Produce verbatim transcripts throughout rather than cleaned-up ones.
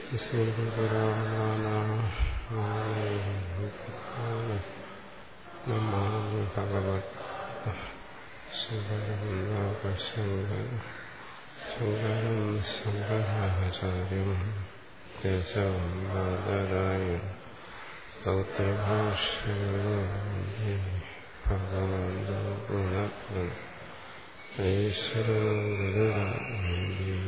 നമാമി ഭഗവത് ശങ്കരം ശങ്കരം ശങ്കരാചാര്യം കേശവം ബാദരായണ സൗത്രഭാഷ്യമേ ഭഗവന്തോ പുനഃ ഈശ്വരോ ഗുരുരാജ്ഞേ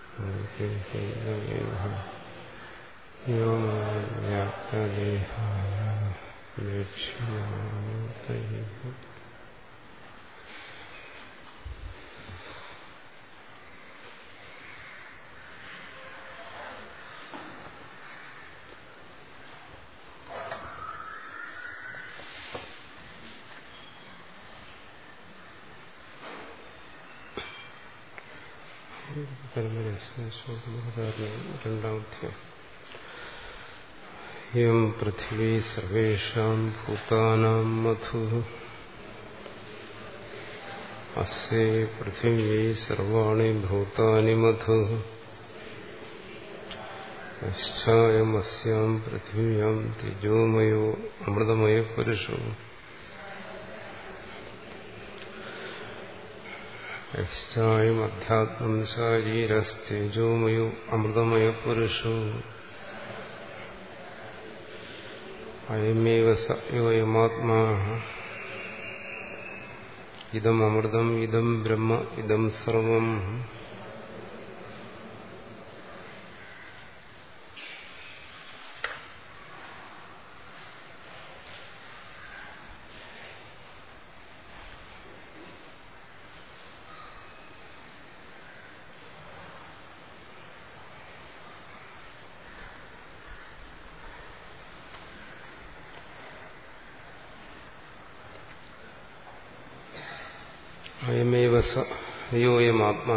വ്യോമവ്യാപ്തദേഹായ ദക്ഷിണാമൂർത്തയേ രണ്ടാമത്തെ യം പൃഥിവീ സർവേഷാം ഭൂതാനാം മധു അസ്യൈ പൃഥിവീ സർവാണി ഭൂതാനി മധു യശ്ചായമസ്യാം പൃഥിവ്യാം തേജോമയോ അമൃതമയ പുരുഷോ യശ്ചായം അധ്യാത്മം ശരീരസ്തേജോമയോ അമൃതമയ പുരുഷോ അയമേവ സയോയമാത്മാ ഇദം അമൃതം ഇദം ബ്രഹ്മ ഇദം സർവം അയമേവ സയോയമാത്മാ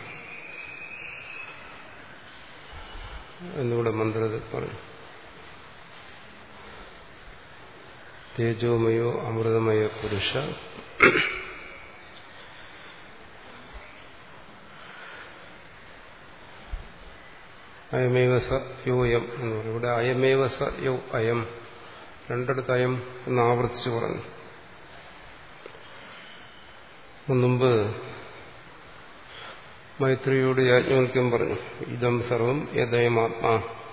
എന്നിവിടെ മന്ത്രത്തിൽ പറഞ്ഞു. തേജോമയോ അമൃതമയ പുരുഷ അയമേവ സയോയം എന്ന് പറയും. ഇവിടെ അയമേവ സയോ അയം രണ്ടിടത്ത് അയം എന്ന് ആവർത്തിച്ചു പറഞ്ഞു. മുമ്പ് മൈത്രിയോട് യാജ്ഞവൽക്യം പറഞ്ഞു, ഇതം സർവം യദയമാത്മാ.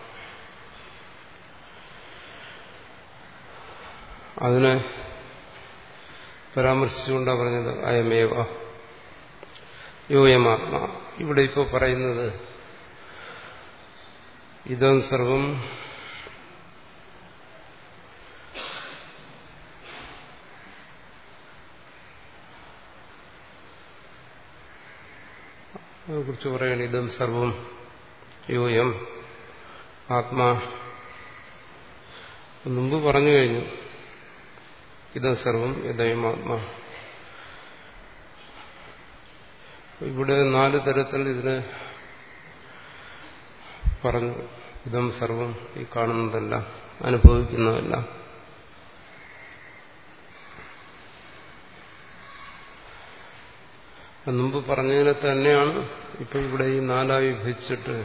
അതിനെ പരാമർശിച്ചുകൊണ്ടാണ് പറഞ്ഞത് അയമേവ യോയമാത്മാ. ഇവിടെ ഇപ്പോൾ പറയുന്നത് ഇതം സർവം അതിനെക്കുറിച്ച് പറയുകയാണ്. ഇതം സർവം യോയം ആത്മാ. മുമ്പ് പറഞ്ഞു കഴിഞ്ഞു ഇതം സർവം യദയം ആത്മാ. ഇവിടെ നാല് തരത്തിൽ ഇതിനെ പറഞ്ഞു. ഇതം സർവം ഈ കാണുന്നതല്ല, അനുഭവിക്കുന്നതല്ല. മുമ്പ് പറഞ്ഞതിനെ തന്നെയാണ് ഇപ്പൊ ഇവിടെ ഈ നാലായി വിഭജിച്ചിട്ട്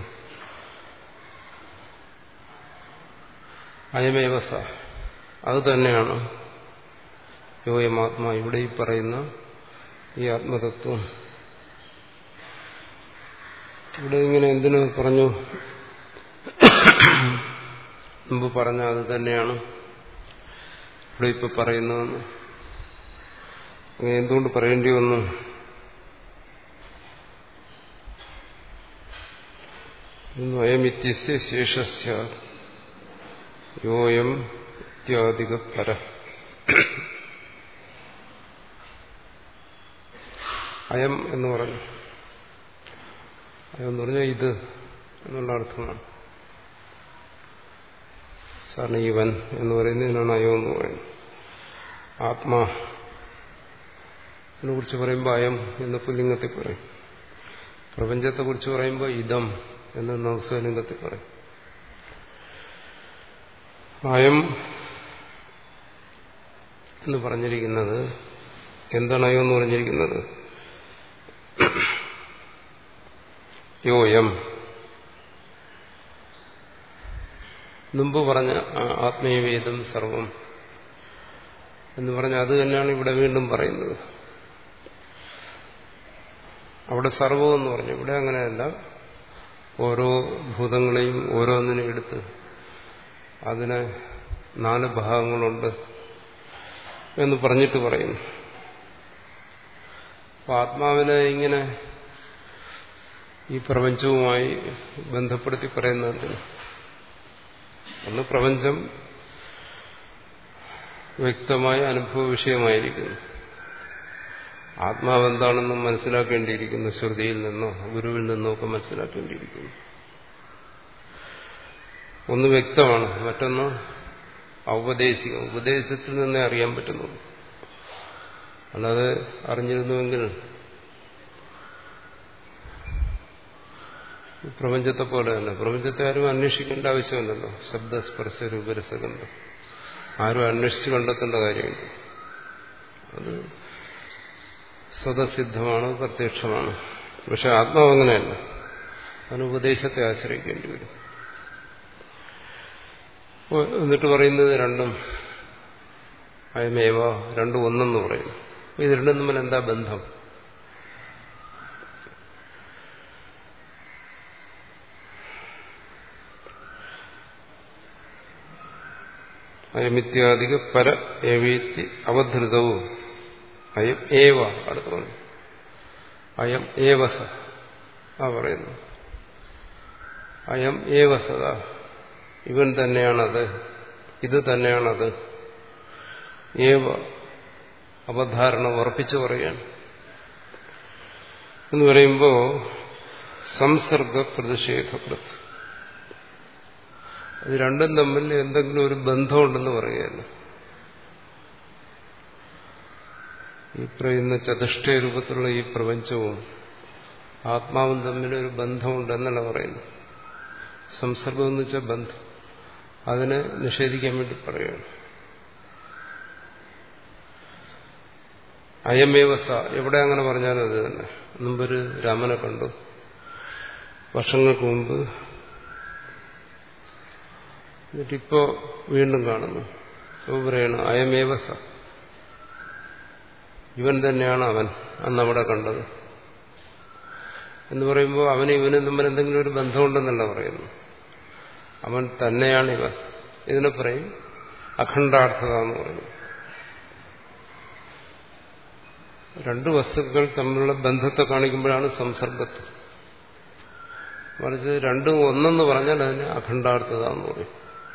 അയമേവസ അത് തന്നെയാണ് യോയമാത്മാ. ഇവിടെ ഈ പറയുന്ന ഈ ആത്മതത്വം ഇവിടെ ഇങ്ങനെ എന്തിനു പറഞ്ഞു? മുമ്പ് പറഞ്ഞ അത് തന്നെയാണ് ഇവിടെ ഇപ്പൊ പറയുന്നതെന്ന്. അങ്ങനെ എന്തുകൊണ്ട് പറയേണ്ടി വന്നു? അയമിത്യസ്യ ശേഷസ്യ യോയം ഇത്യാദിക പര. അയം എന്ന് പറഞ്ഞു. അയം എന്ന് പറഞ്ഞാൽ ഇത് എന്നുള്ള അർത്ഥമാണ്. സാറിന് ഇവൻ എന്ന് പറയുന്നതിനാണ് അയം എന്ന് പറയുന്നത്. ആത്മാ ഇതിനെ കുറിച്ച് പറയുമ്പോൾ അയം എന്ന് പുല്ലിംഗത്തിൽ പറയും. പ്രപഞ്ചത്തെ കുറിച്ച് പറയുമ്പോൾ ഇതം എന്ന് നവസ്വലിംഗത്തിൽ പറയും. അയം എന്ന് പറഞ്ഞിരിക്കുന്നത് എന്താണ് അയം എന്ന് പറഞ്ഞിരിക്കുന്നത്? യോയം മുമ്പ് പറഞ്ഞ ആത്മീയവേദം സർവം എന്ന് പറഞ്ഞ അത് തന്നെയാണ് ഇവിടെ വീണ്ടും പറയുന്നത്. അവിടെ സർവം എന്ന് പറഞ്ഞു, ഇവിടെ അങ്ങനെയല്ല. ഓരോ ഭൂതങ്ങളെയും ഓരോന്നിനും എടുത്ത് അതിന് നാല് ഭാഗങ്ങളുണ്ട് എന്ന് പറഞ്ഞിട്ട് പറയുന്നു. അപ്പൊ ആത്മാവിനെ ഇങ്ങനെ ഈ പ്രപഞ്ചവുമായി ബന്ധപ്പെടുത്തി പറയുന്നത് ഒന്ന്, പ്രപഞ്ചം വ്യക്തമായ അനുഭവ വിഷയമായിരിക്കുന്നു. ആത്മാവ് എന്താണെന്ന് മനസ്സിലാക്കേണ്ടിയിരിക്കുന്നു. ശ്രുതിയിൽ നിന്നോ ഗുരുവിൽ നിന്നോ ഒക്കെ മനസ്സിലാക്കേണ്ടിയിരിക്കുന്നു. ഒന്ന് വ്യക്തമാണ്, മറ്റൊന്ന് ഔപദേശികം. ഉപദേശത്തിൽ നിന്നേ അറിയാൻ പറ്റുന്നുള്ളൂ. അല്ലാതെ അറിഞ്ഞിരുന്നുവെങ്കിൽ പ്രപഞ്ചത്തെ പോലെ തന്നെ, പ്രപഞ്ചത്തെ ആരും അന്വേഷിക്കേണ്ട ആവശ്യമില്ലല്ലോ. ശബ്ദസ്പർശ രൂപരസഗന്ധം ആരും അന്വേഷിച്ച് കണ്ടെത്തേണ്ട കാര്യമില്ല. അത് സ്വതസിദ്ധമാണ്, പ്രത്യക്ഷമാണ്. പക്ഷെ ആത്മാവ് അങ്ങനെയല്ല, അതിന് ഉപദേശത്തെ ആശ്രയിക്കേണ്ടി വരും. എന്നിട്ട് പറയുന്നത് രണ്ടും അയമേവ, രണ്ടും ഒന്നെന്ന് പറയുന്നു. ഇത് രണ്ടും തമ്മിൽ എന്താ ബന്ധം? അയമിത്യാദിക പര ഏവേത്തി അവധൃതവും അയം ഏവ. അടുത്ത് പറഞ്ഞു അയം ഏവസ ആ പറയുന്നു. അയം ഏവസത, ഇവൻ തന്നെയാണത്, ഇത് തന്നെയാണത്. ഏവ അവധാരണ ഉറപ്പിച്ചു പറയുകയാണ്. എന്ന് പറയുമ്പോൾ സംസർഗ പ്രതിഷേധപ്രത്, ഇത് രണ്ടും തമ്മിൽ എന്തെങ്കിലും ഒരു ബന്ധമുണ്ടെന്ന് പറയുകയല്ല. ഈ പറയുന്ന ചതുഷ്ടയ രൂപത്തിലുള്ള ഈ പ്രപഞ്ചവും ആത്മാവും തമ്മിൽ ഒരു ബന്ധമുണ്ടെന്നല്ല പറയുന്നു. സംസർഗം എന്ന് വെച്ചാൽ ബന്ധം, അതിനെ നിഷേധിക്കാൻ വേണ്ടി പറയുകയാണ്. അയമേവസ, എവിടെ അങ്ങനെ പറഞ്ഞാലും അത് തന്നെ. മുമ്പൊരു രാമനെ കണ്ടു വർഷങ്ങൾക്ക് മുമ്പ്, എന്നിട്ടിപ്പോ വീണ്ടും കാണുന്നു. അപ്പോൾ പറയണം അയമേവസ, ഇവൻ തന്നെയാണ് അവൻ അന്നവിടെ കണ്ടത് എന്ന് പറയുമ്പോൾ അവന് ഇവനും തമ്മിൽ എന്തെങ്കിലും ഒരു ബന്ധമുണ്ടെന്നല്ല പറയുന്നു. അവൻ തന്നെയാണ് ഇവൻ. ഇതിനെ പറയും അഖണ്ഡാർത്ഥത എന്ന് പറയും. രണ്ട് വസ്തുക്കൾ തമ്മിലുള്ള ബന്ധത്തെ കാണിക്കുമ്പോഴാണ് സംസർഗത്ത്. മറിച്ച് രണ്ടും ഒന്നെന്ന് പറഞ്ഞാൽ അതിന് അഖണ്ഡാർത്ഥത എന്ന് പറയും.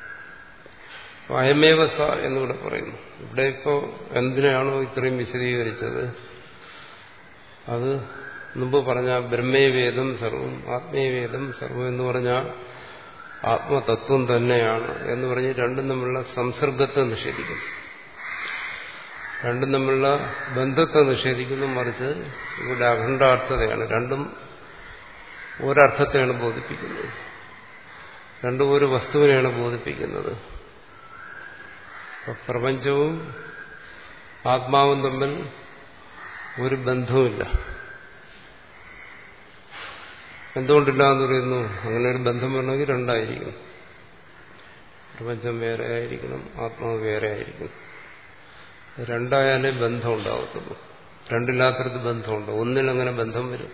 അയമേവസ എന്നിവിടെ പറയുന്നു. ഇവിടെ ഇപ്പോൾ എന്തിനാണോ ഇത്രയും വിശദീകരിച്ചത്, അത് മുമ്പ് പറഞ്ഞ ബ്രഹ്മേവേദം സർവം ആത്മീയവേദം സർവം എന്ന് പറഞ്ഞാൽ ആത്മതത്വം തന്നെയാണ് എന്ന് പറഞ്ഞ് രണ്ടും തമ്മിലുള്ള സംസർഗത്തെ നിഷേധിക്കുന്നു, രണ്ടും തമ്മിലുള്ള ബന്ധത്തെ നിഷേധിക്കുന്നു. മറിച്ച് ഇവിടെ അഖണ്ഡാർത്ഥതയാണ്. രണ്ടും ഒരർത്ഥത്തെയാണ് ബോധിപ്പിക്കുന്നത്, രണ്ടും ഒരു വസ്തുവിനെയാണ് ബോധിപ്പിക്കുന്നത്. പ്രപഞ്ചവും ആത്മാവും തമ്മിൽ ഒരു ബന്ധവുമില്ല. എന്തുകൊണ്ടില്ല എന്ന് പറയുന്നു? അങ്ങനെ ഒരു ബന്ധം വരണമെങ്കിൽ രണ്ടായിരിക്കണം. പ്രപഞ്ചം വേറെ ആയിരിക്കണം, ആത്മാവ് വേറെ ആയിരിക്കണം. രണ്ടായാലേ ബന്ധം ഉണ്ടാവത്തുള്ളൂ. രണ്ടില്ലാത്തടത്ത് ബന്ധമുണ്ട്. ഒന്നിൽ അങ്ങനെ ബന്ധം വരും,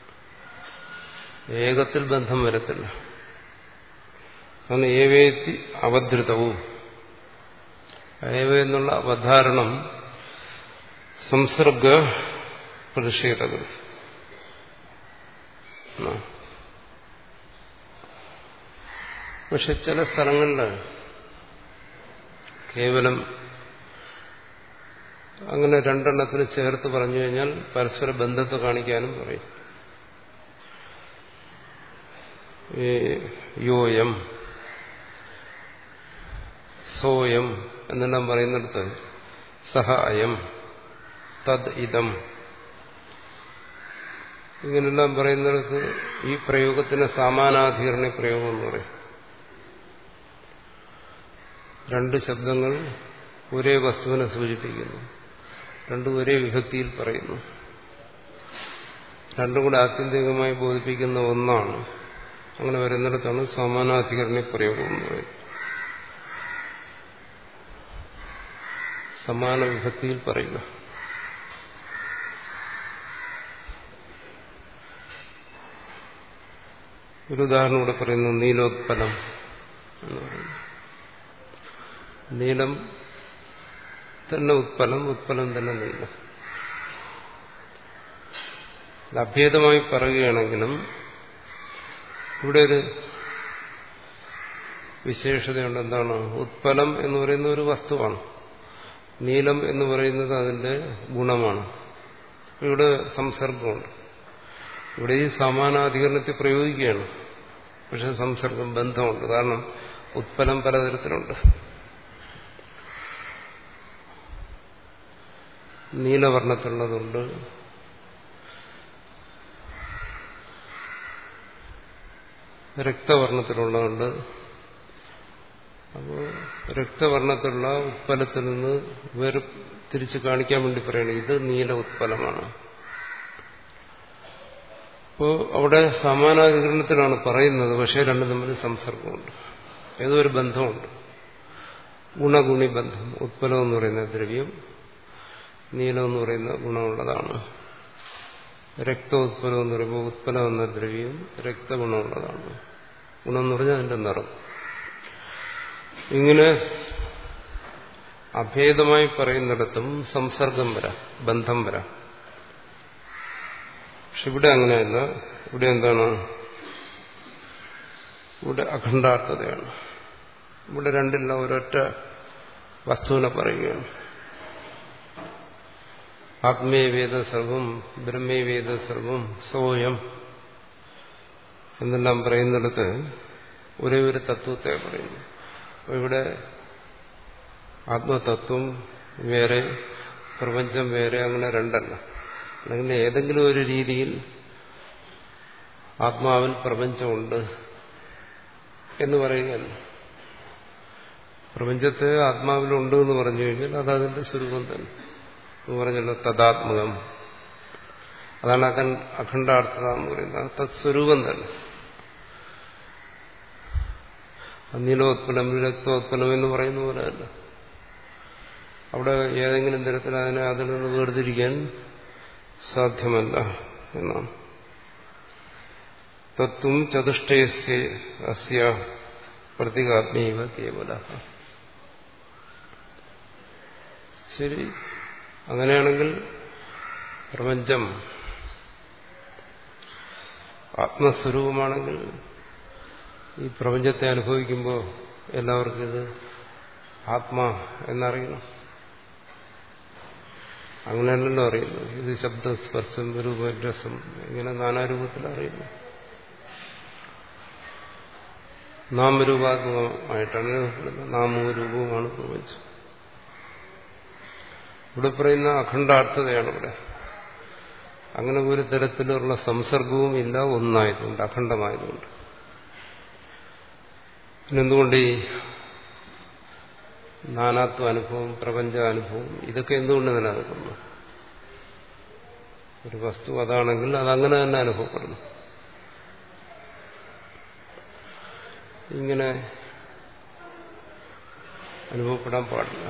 ഏകത്തിൽ ബന്ധം വരത്തില്ല. അതാണ് ഏവേത്തി അവധൃതവും. ഏവ എന്നുള്ള അവധാരണം സംസർഗ പ്രതിഷേധകൾ. പക്ഷെ ചില സ്ഥലങ്ങളിൽ കേവലം അങ്ങനെ രണ്ടെണ്ണത്തിന് ചേർത്ത് പറഞ്ഞു കഴിഞ്ഞാൽ പരസ്പര ബന്ധത്തെ കാണിക്കാനും പറയും. ഈ യോയം സോയം എന്നെല്ലാം പറയുന്നിടത്ത് സഹ അയം തദ് ഇതം ഇങ്ങനെല്ലാം പറയുന്നിടത്ത് ഈ പ്രയോഗത്തിന് സമാനാധികരണ പ്രയോഗം എന്ന് പറയും. രണ്ട് ശബ്ദങ്ങൾ ഒരേ വസ്തുവിനെ സൂചിപ്പിക്കുന്നു, രണ്ടും ഒരേ വിഭക്തിയിൽ പറയുന്നു, രണ്ടും കൂടെ ആത്യന്തികമായി ബോധിപ്പിക്കുന്ന ഒന്നാണ്. അങ്ങനെ വരുന്നിടത്താണ് സമാനാധികരണ പ്രയോഗം എന്ന് പറയുന്നത്. സമാന വിഭക്തിയിൽ പറയുക. ഒരു ഉദാഹരണം ഇവിടെ പറയുന്നു, നീലോത്പലം എന്ന് പറയുന്നു. നീലം തന്നെ ഉത്പലം, ഉത്പലം തന്നെ നീലം. അഭേദമായി പറയുകയാണെങ്കിലും ഇവിടെ ഒരു വിശേഷതയുണ്ട്. എന്താണ്? ഉത്പലം എന്ന് പറയുന്ന ഒരു വസ്തുവാണ്, നീലം എന്ന് പറയുന്നത് അതിന്റെ ഗുണമാണ്. ഇവിടെ സംസർഗമുണ്ട്. ഇവിടെ ഈ സമാനാധികരണത്തെ പ്രയോഗിക്കുകയാണ്, പക്ഷെ സംസർഗം ബന്ധമുണ്ട്. കാരണം ഉത്പലം പലതരത്തിലുണ്ട്. നീലവർണ്ണത്തിലുള്ളതുണ്ട്, രക്തവർണ്ണത്തിലുള്ളതുണ്ട്. അപ്പോൾ രക്തവർണ്ണത്തിലുള്ള ഉത്പലത്തിൽ നിന്ന് വേറെ തിരിച്ച് കാണിക്കാൻ വേണ്ടി പറയണം ഇത് നീല ഉത്പലമാണ്. അപ്പോൾ അവിടെ സമാനാധികരണത്തിലാണ് പറയുന്നത്, പക്ഷേ രണ്ടും തമ്മിൽ സംസർഗമുണ്ട്, ഏതോ ഒരു ബന്ധമുണ്ട്, ഗുണഗുണി ബന്ധം. ഉത്പലം എന്ന് പറയുന്ന ദ്രവ്യം നീലം എന്ന് പറയുന്ന ഗുണമുള്ളതാണ്. രക്തോത്പലം എന്ന് പറയുമ്പോൾ ഉത്പലം എന്ന ദ്രവ്യം രക്തഗുണമുള്ളതാണ്. ഗുണം എന്ന് പറഞ്ഞാൽ അതിന്റെ നിറം. ഇങ്ങനെ അഭേദമായി പറയുന്നിടത്തും സംസർഗം വരാം, ബന്ധം വരാം. പക്ഷെ ഇവിടെ അങ്ങനെയല്ല. ഇവിടെ എന്താണ്? ഇവിടെ അഖണ്ഡാർത്ഥതയാണ്. ഇവിടെ രണ്ടില്ല, ഒരൊറ്റ വസ്തുവിനെ പറയുകയാണ്. ആത്മേ വേദ സർവം ബ്രഹ്മേ വേദ സർവം സോയം എന്നെല്ലാം പറയുന്നിടത്ത് ഒരേ ഒരു തത്വത്തെ പറയുന്നു. അപ്പോൾ ഇവിടെ ആത്മതത്വം വേറെ, പ്രപഞ്ചം വേറെ, അങ്ങനെ രണ്ടല്ല. അല്ലെങ്കിൽ ഏതെങ്കിലും ഒരു രീതിയിൽ ആത്മാവിൽ പ്രപഞ്ചമുണ്ട് എന്ന് പറയുകയല്ല. പ്രപഞ്ചത്തെ ആത്മാവിലുണ്ട് എന്ന് പറഞ്ഞു കഴിഞ്ഞാൽ അത് അതിന്റെ സ്വരൂപം തന്നെ എന്ന് പറഞ്ഞല്ലോ, തദാത്മകം. അതാണ് അഖണ്ഡാർത്ഥത എന്ന് പറയുന്നത്, തത്സ്വരൂപം തന്നെ. നീലോത്പലം രക്തോത്പലം എന്ന് പറയുന്ന പോലെ അല്ല. അവിടെ ഏതെങ്കിലും തരത്തിൽ അതിനെ അതിൽ നിന്ന് വേർതിരിക്കാൻ സാധ്യമല്ല എന്നാണ്. തത്വം ചതുഷ്ടയസ്യ അസ്യ പ്രതീകാത്മീവ കേവല. ശരി, അങ്ങനെയാണെങ്കിൽ പ്രപഞ്ചം ആത്മസ്വരൂപമാണെങ്കിൽ ഈ പ്രപഞ്ചത്തെ അനുഭവിക്കുമ്പോൾ എല്ലാവർക്കും ഇത് ആത്മാ എന്നറിയണം. അങ്ങനെയല്ലല്ലോ അറിയുന്നു. ഇത് ശബ്ദം, സ്പർശം, രൂപം, രസം, ഇങ്ങനെ നാനാരൂപത്തിൽ അറിയുന്നു. നാമരൂപാത്മകമായിട്ടാണ് നാമവും രൂപവുമാണ് പ്രപഞ്ചം. ഇവിടെ പറയുന്ന അഖണ്ഡാർത്ഥതയാണ് ഇവിടെ. അങ്ങനെ ഒരു തരത്തിലുള്ള സംസർഗവും ഇല്ല, ഒന്നായതുകൊണ്ട്, അഖണ്ഡമായതുകൊണ്ട്. പിന്നെന്തുകൊണ്ട് ഈ നാനാത്വ അനുഭവം, പ്രപഞ്ച അനുഭവം, ഇതൊക്കെ എന്തുകൊണ്ട് നിലനിൽക്കുന്നു? ഒരു വസ്തു അതാണെങ്കിൽ അതങ്ങനെ തന്നെ അനുഭവപ്പെടുന്നു. ഇങ്ങനെ അനുഭവപ്പെടാൻ പാടില്ല.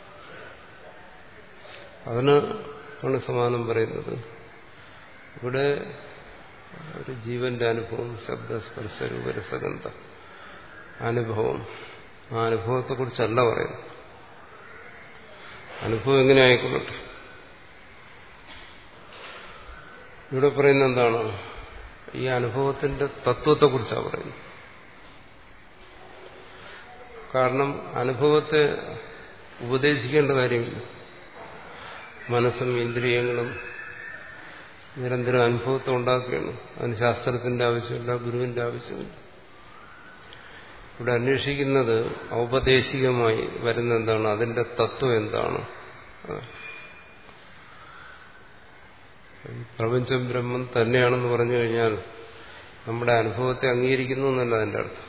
അതിന് ആണ് സമാനം പറയുന്നത്. ഇവിടെ ഒരു ജീവന്റെ അനുഭവം, ശബ്ദ സ്പർശ രൂപരസഗന്ധ അനുഭവം, ആ അനുഭവത്തെക്കുറിച്ചല്ല പറയുന്നത്. അനുഭവം എങ്ങനെ ആയിക്കൊള്ളട്ടെ. ഇവിടെ പറയുന്നത് എന്താണ്? ഈ അനുഭവത്തിന്റെ തത്വത്തെക്കുറിച്ചാണ് പറയുന്നത്. കാരണം അനുഭവത്തെ ഉപദേശിക്കേണ്ട കാര്യമില്ല. മനസ്സും ഇന്ദ്രിയങ്ങളും നിരന്തരം അനുഭവത്തെ ഉണ്ടാക്കുകയാണ്. അതിന് ശാസ്ത്രത്തിന്റെ ആവശ്യമില്ല, ഗുരുവിന്റെ ആവശ്യമില്ല. ഇവിടെ അന്വേഷിക്കുന്നത് ഔപദേശികമായി വരുന്ന എന്താണ്, അതിന്റെ തത്വം എന്താണ്. പ്രപഞ്ചം ബ്രഹ്മം തന്നെയാണെന്ന് പറഞ്ഞു കഴിഞ്ഞാൽ നമ്മുടെ അനുഭവത്തെ അംഗീകരിക്കുന്നു എന്നല്ല അതിന്റെ അർത്ഥം.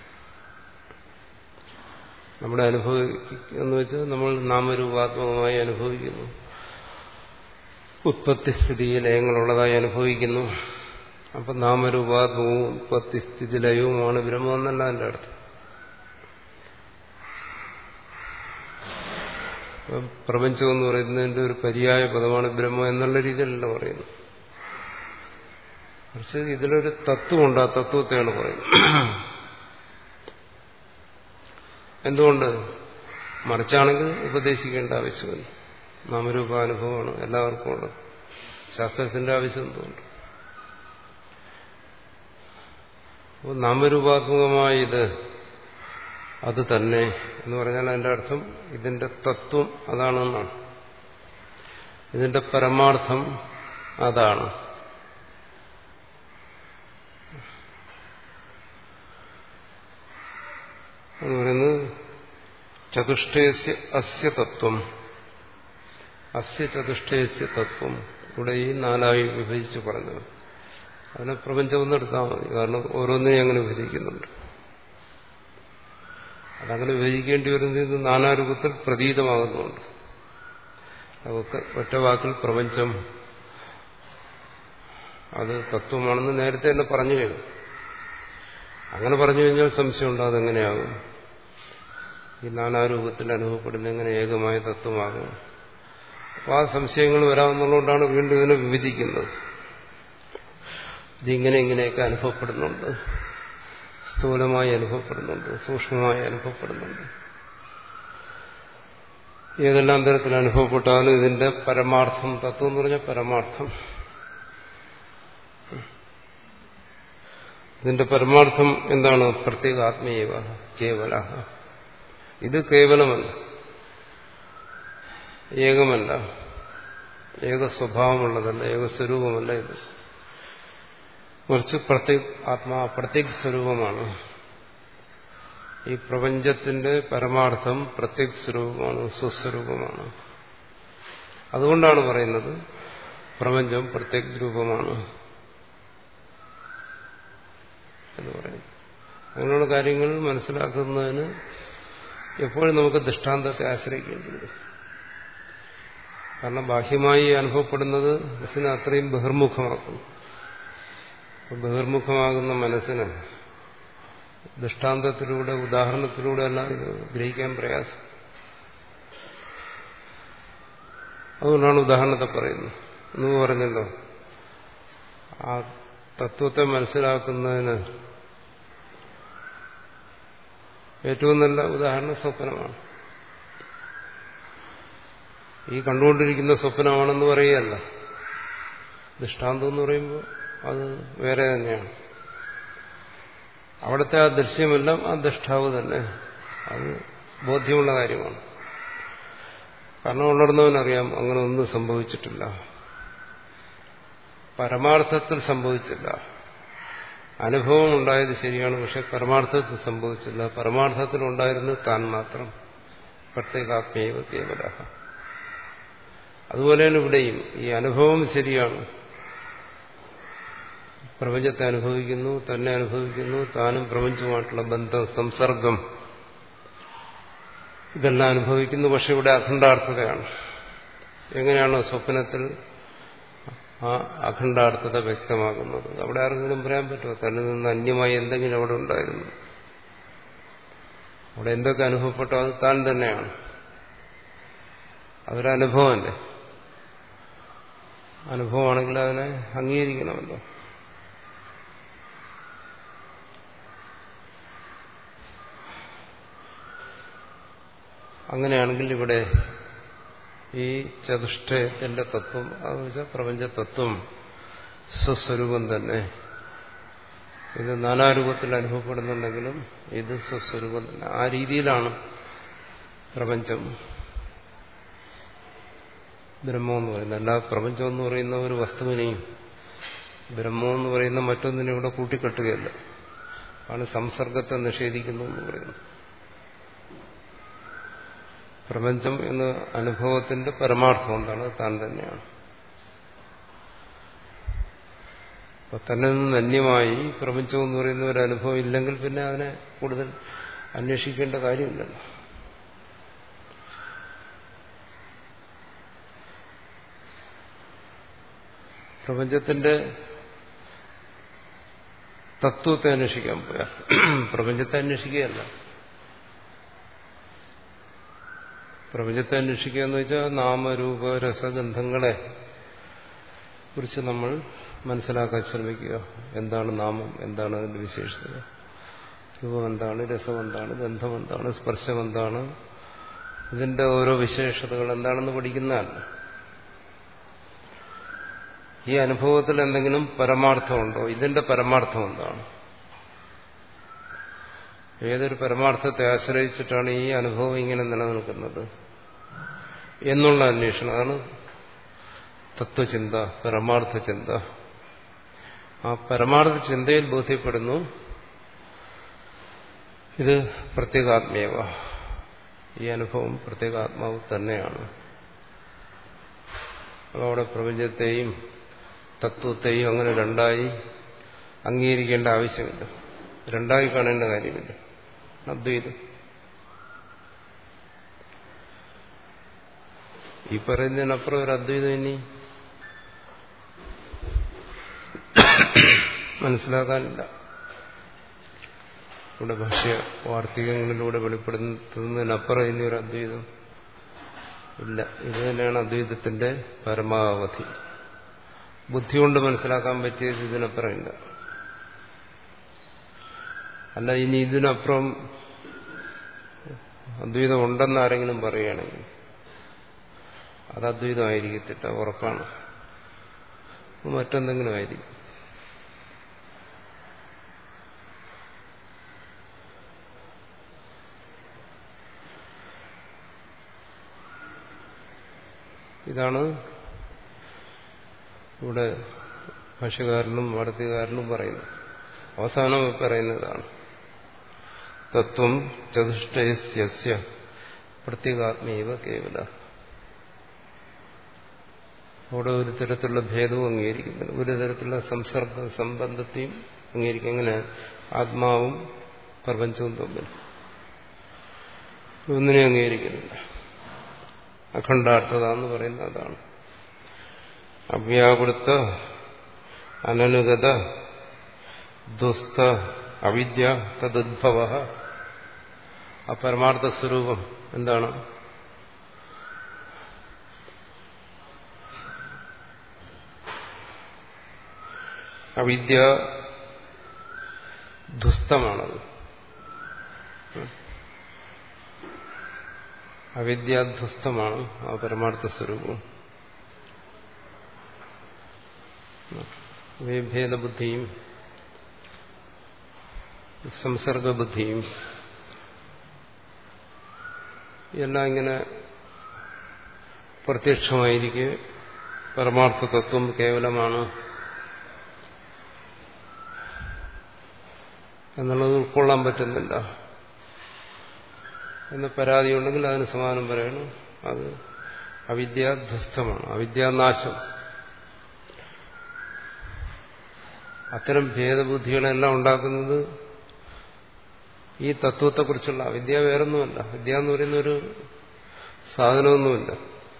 നമ്മുടെ അനുഭവം എന്ന് വെച്ചാൽ നമ്മൾ നാമരൂപാത്മകമായി അനുഭവിക്കുന്നു, ഉത്പത്തിസ്ഥിതി ലയങ്ങളുള്ളതായി അനുഭവിക്കുന്നു. അപ്പം നാമരൂപാത്മവും ഉത്പത്തിസ്ഥിതി ലയവുമാണ് ബ്രഹ്മം എന്നല്ല അതിന്റെ അർത്ഥം. പ്രപഞ്ചം എന്ന് പറയുന്നതിന്റെ ഒരു പര്യായ പദമാണ് ബ്രഹ്മം എന്നുള്ള രീതിയിലല്ല പറയുന്നത്. പക്ഷെ ഇതിലൊരു തത്വമുണ്ട്, ആ തത്വത്തെയാണ് പറയുന്നത്. എന്തുകൊണ്ട്? മറിച്ചാണെങ്കിൽ ഉപദേശിക്കേണ്ട ആവശ്യമില്ല. നാമരൂപാനുഭവമാണ് എല്ലാവർക്കും ഉള്ളത്. ശാസ്ത്രത്തിന്റെ ആവശ്യം എന്തുകൊണ്ട്? അപ്പോൾ നാമരൂപാത്മകമായ ഇത് അത് തന്നെ എന്ന് പറഞ്ഞാൽ അതിന്റെ അർത്ഥം ഇതിന്റെ തത്വം അതാണെന്നാണ്. ഇതിന്റെ പരമാർത്ഥം അതാണ്. എന്ന് പറയുന്നത് ചതുഷ്ടയസ്യ അസ്യ തത്വം, അസ്യ ചതുഷ്ടയസ്യ തത്വം. ഇവിടെ ഈ നാലായി വിഭജിച്ച് പറഞ്ഞത് അതിനെ പ്രപഞ്ചമൊന്നും എടുത്താൽ മതി. കാരണം ഓരോന്നിനെയും അങ്ങനെ വിഭജിക്കുന്നുണ്ട്. അതങ്ങനെ വിഭജിക്കേണ്ടി വരുന്നത് നാനാരൂപത്തിൽ പ്രതീതമാകുന്നുണ്ട്. അതൊക്കെ ഒറ്റ വാക്കിൽ പ്രപഞ്ചം അത് തത്വമാണെന്ന് നേരത്തെ തന്നെ പറഞ്ഞു കഴിഞ്ഞു. അങ്ങനെ പറഞ്ഞു കഴിഞ്ഞാൽ സംശയമുണ്ട്, അതെങ്ങനെയാകും? ഈ നാനാരൂപത്തിൽ അനുഭവപ്പെടുന്ന എങ്ങനെ ഏകമായ തത്വമാകും? അപ്പോൾ ആ സംശയങ്ങൾ വരാമെന്നുള്ളതുകൊണ്ടാണ് വീണ്ടും ഇതിനെ വിഭജിക്കുന്നത്. ഇതിങ്ങനെ ഇങ്ങനെയൊക്കെ അനുഭവപ്പെടുന്നുണ്ട്, സ്ഥൂലമായി അനുഭവപ്പെടുന്നുണ്ട്, സൂക്ഷ്മമായി അനുഭവപ്പെടുന്നുണ്ട്. ഏതെല്ലാം തരത്തിൽ അനുഭവപ്പെട്ടാലും ഇതിന്റെ പരമാർത്ഥം, തത്വം എന്ന് പറഞ്ഞാൽ പരമാർത്ഥം, ഇതിന്റെ പരമാർത്ഥം എന്താണ്? പ്രത്യേകാത്മീയവ കേവല. ഇത് കേവലമല്ല, ഏകമല്ല, ഏക സ്വഭാവമുള്ളതല്ല, ഏക സ്വരൂപമല്ല. ഇത് കുറച്ച് പ്രത്യേക ആത്മാ പ്രത്യേക സ്വരൂപമാണ്. ഈ പ്രപഞ്ചത്തിന്റെ പരമാർത്ഥം പ്രത്യേക സ്വരൂപമാണ്, സ്വസ്വരൂപമാണ്. അതുകൊണ്ടാണ് പറയുന്നത് പ്രപഞ്ചം പ്രത്യേക രൂപമാണ് എന്ന് പറയുന്നത്. അങ്ങനെയുള്ള കാര്യങ്ങൾ മനസ്സിലാക്കുന്നതിന് എപ്പോഴും നമുക്ക് ദൃഷ്ടാന്തത്തെ ആശ്രയിക്കേണ്ടി വരും. കാരണം ബാഹ്യമായി അനുഭവപ്പെടുന്നത് മനസ്സിനെ അത്രയും ബഹിർമുഖമാക്കും. ബഹിർമുഖമാകുന്ന മനസ്സിന് ദൃഷ്ടാന്തത്തിലൂടെ, ഉദാഹരണത്തിലൂടെ എല്ലാം ഇത് ഗ്രഹിക്കാൻ പ്രയാസം. അതുകൊണ്ടാണ് ഉദാഹരണത്തെ പറയുന്നത്. എന്ന് പറഞ്ഞല്ലോ, ആ തത്വത്തെ മനസ്സിലാക്കുന്നതിന് ഏറ്റവും നല്ല ഉദാഹരണം സ്വപ്നമാണ്. ഈ കണ്ടുകൊണ്ടിരിക്കുന്ന സ്വപ്നമാണെന്ന് പറയുകയല്ല, ദൃഷ്ടാന്തം എന്ന് പറയുമ്പോൾ അത് വേറെ തന്നെയാണ്. അവിടുത്തെ ആ ദൃശ്യമെല്ലാം ആ ദൃഷ്ടാവ് തന്നെ, അത് ബോധ്യമുള്ള കാര്യമാണ്. കാരണം ഉണർന്നവനറിയാം അങ്ങനെ ഒന്നും സംഭവിച്ചിട്ടില്ല, പരമാർത്ഥത്തിൽ സംഭവിച്ചില്ല. അനുഭവം ഉണ്ടായത് ശരിയാണ്, പക്ഷെ പരമാർത്ഥത്തിൽ സംഭവിച്ചില്ല. പരമാർത്ഥത്തിൽ ഉണ്ടായിരുന്നത് താൻ മാത്രം, പ്രത്യേകാത്മേവ കേവല. അതുപോലെയാണ് ഇവിടെയും ഈ അനുഭവം ശരിയാണ്. പ്രപഞ്ചത്തെ അനുഭവിക്കുന്നു, തന്നെ അനുഭവിക്കുന്നു, താനും പ്രപഞ്ചവുമായിട്ടുള്ള ബന്ധം, സംസർഗം, ഇതെല്ലാം അനുഭവിക്കുന്നു. പക്ഷെ ഇവിടെ അഖണ്ഡാർത്ഥതയാണ്. എങ്ങനെയാണോ സ്വപ്നത്തിൽ ആ അഖണ്ഡാർത്ഥത വ്യക്തമാകുന്നത്? അവിടെ ആർക്കെങ്കിലും പറയാൻ പറ്റുമോ തന്നിൽ നിന്ന് അന്യമായി എന്തെങ്കിലും അവിടെ ഉണ്ടായിരുന്നു? അവിടെ എന്തൊക്കെ അനുഭവപ്പെട്ടോ അത് താൻ തന്നെയാണ്. അതൊരനുഭവമല്ലേ? അനുഭവമാണെങ്കിൽ അതിനെ അംഗീകരിക്കണമല്ലോ. അങ്ങനെയാണെങ്കിൽ ഇവിടെ ഈ ചതുഷ്ടയത്തിന്റെ തത്വം, അതെന്ന് വെച്ചാൽ പ്രപഞ്ച തത്വം സ്വസ്വരൂപം തന്നെ. ഇത് നാനാരൂപത്തിൽ അനുഭവപ്പെടുന്നുണ്ടെങ്കിലും ഇത് സ്വസ്വരൂപം തന്നെ. ആ രീതിയിലാണ് പ്രപഞ്ചം ബ്രഹ്മമെന്ന് പറയുന്നത്. അല്ല പ്രപഞ്ചം എന്ന് പറയുന്ന ഒരു വസ്തുവിനെയും ബ്രഹ്മമെന്ന് പറയുന്ന മറ്റൊന്നിനെയും ഇവിടെ കൂട്ടിക്കെട്ടുകയല്ല. ആണ് സംസർഗത്തെ നിഷേധിക്കുന്നു എന്ന് പറയുന്നത്. പ്രപഞ്ചം എന്ന അനുഭവത്തിന്റെ പരമാർത്ഥം എന്താണ്? താൻ തന്നെയാണ്. അപ്പൊ തന്നെ നിന്ന് അന്യമായി പ്രപഞ്ചം എന്ന് പറയുന്ന ഒരു അനുഭവം ഇല്ലെങ്കിൽ പിന്നെ അതിനെ കൂടുതൽ അന്വേഷിക്കേണ്ട കാര്യമില്ലല്ലോ. പ്രപഞ്ചത്തിന്റെ തത്വത്തെ അന്വേഷിക്കാൻ പോയാൽ പ്രപഞ്ചത്തെ അന്വേഷിക്കുകയല്ല. പ്രപഞ്ചത്തെ അന്വേഷിക്കുക എന്ന് വെച്ചാൽ നാമരൂപ രസഗന്ധങ്ങളെ കുറിച്ച് നമ്മൾ മനസ്സിലാക്കാൻ ശ്രമിക്കുക. എന്താണ് നാമം, എന്താണ് അതിന്റെ വിശേഷത, രൂപം എന്താണ്, രസം എന്താണ്, ഗന്ധം എന്താണ്, സ്പർശം എന്താണ്, ഇതിന്റെ ഓരോ വിശേഷതകൾ എന്താണെന്ന് പഠിക്കുന്നതല്ല. ഈ അനുഭവത്തിൽ എന്തെങ്കിലും പരമാർത്ഥമുണ്ടോ, ഇതിന്റെ പരമാർത്ഥം എന്താണ്, ഏതൊരു പരമാർത്ഥത്തെ ആശ്രയിച്ചിട്ടാണ് ഈ അനുഭവം ഇങ്ങനെ നിലനിൽക്കുന്നത് എന്നുള്ള അന്വേഷണം. അതാണ് തത്വചിന്ത, പരമാർത്ഥ ചിന്ത. ആ പരമാർത്ഥ ചിന്തയിൽ ബോധ്യപ്പെടുന്നു ഇത് പ്രത്യേകാത്മേവ, ഈ അനുഭവം പ്രത്യേകാത്മാവ് തന്നെയാണ്. അതോടെ പ്രപഞ്ചത്തെയും തത്വത്തെയും അങ്ങനെ രണ്ടായി അംഗീകരിക്കേണ്ട ആവശ്യമില്ല, രണ്ടായി കാണേണ്ട കാര്യമില്ല. അദ്വൈതം ഈ പറയുന്നതിനപ്പുറം ഒരു അദ്വൈതം ഇനി മനസ്സിലാക്കാനില്ല. ഇവിടെ ഭാഷ്യ വാർത്തികങ്ങളിലൂടെ വെളിപ്പെടുത്തുന്നതിനപ്പുറം ഇനി ഒരു അദ്വൈതം ഇല്ല. ഇത് തന്നെയാണ് അദ്വൈതത്തിന്റെ പരമാവധി. ബുദ്ധി കൊണ്ട് മനസ്സിലാക്കാൻ പറ്റിയത് ഇതിനപ്പുറം ഇല്ല. അല്ല, ഇനി ഇതിനപ്പുറം അദ്വൈതം ഉണ്ടെന്ന് ആരെങ്കിലും പറയുകയാണെങ്കിൽ അത് അദ്വൈതമായിരിക്കത്തില്ല, ഉറപ്പാണ്. മറ്റെന്തെങ്കിലും ആയിരിക്കും. ഇതാണ് ഇവിടെ ഭാഷ്യകാരനും വാർത്തികാരനും പറയുന്നത്. അവസാനം പറയുന്നതാണ് തത്വം ചതുഷ്ടയസ്യ പ്രത്യേകാത്മീവ കേവല. അവിടെ ഒരു തരത്തിലുള്ള ഭേദവും അംഗീകരിക്കുന്നില്ല, ഒരു തരത്തിലുള്ള സംസർഗ സംബന്ധത്തെയും അംഗീകരിക്കും. എങ്ങനെ? ആത്മാവും പ്രപഞ്ചവും തമ്മിൽ ഒന്നിനെ അംഗീകരിക്കുന്നില്ല. അഖണ്ഡാർത്ഥത എന്ന് പറയുന്നത് അതാണ്. അവ്യാവൃത്ത അനനുഗത ദുസ്ത അവിദ്യ തദുദ്ഭവ. ആ പരമാർത്ഥ സ്വരൂപം എന്താണ്? അവിദ്യ ദുസ്തമാണത്. അവിദ്യാധ്വസ്തമാണ് ആ പരമാർത്ഥ സ്വരൂപം. ഭേദബുദ്ധിയും സംസർഗബുദ്ധിയും എല്ലാം ഇങ്ങനെ പ്രത്യക്ഷമായിരിക്കെ പരമാർത്ഥ തത്വം കേവലമാണ് എന്നുള്ളത് ഉൾക്കൊള്ളാൻ പറ്റുന്നില്ല എന്ന പരാതിയുണ്ടെങ്കിൽ അതിന് സമാനം പറയണം. അത് അവിദ്യാധ്വസ്തമാണ്, അവിദ്യാനാശം. അത്തരം ഭേദബുദ്ധികളെല്ലാം ഉണ്ടാക്കുന്നത് ഈ തത്വത്തെക്കുറിച്ചുള്ള വിദ്യ വേറൊന്നുമല്ല. വിദ്യ എന്ന് പറയുന്നൊരു സാധനമൊന്നുമില്ല.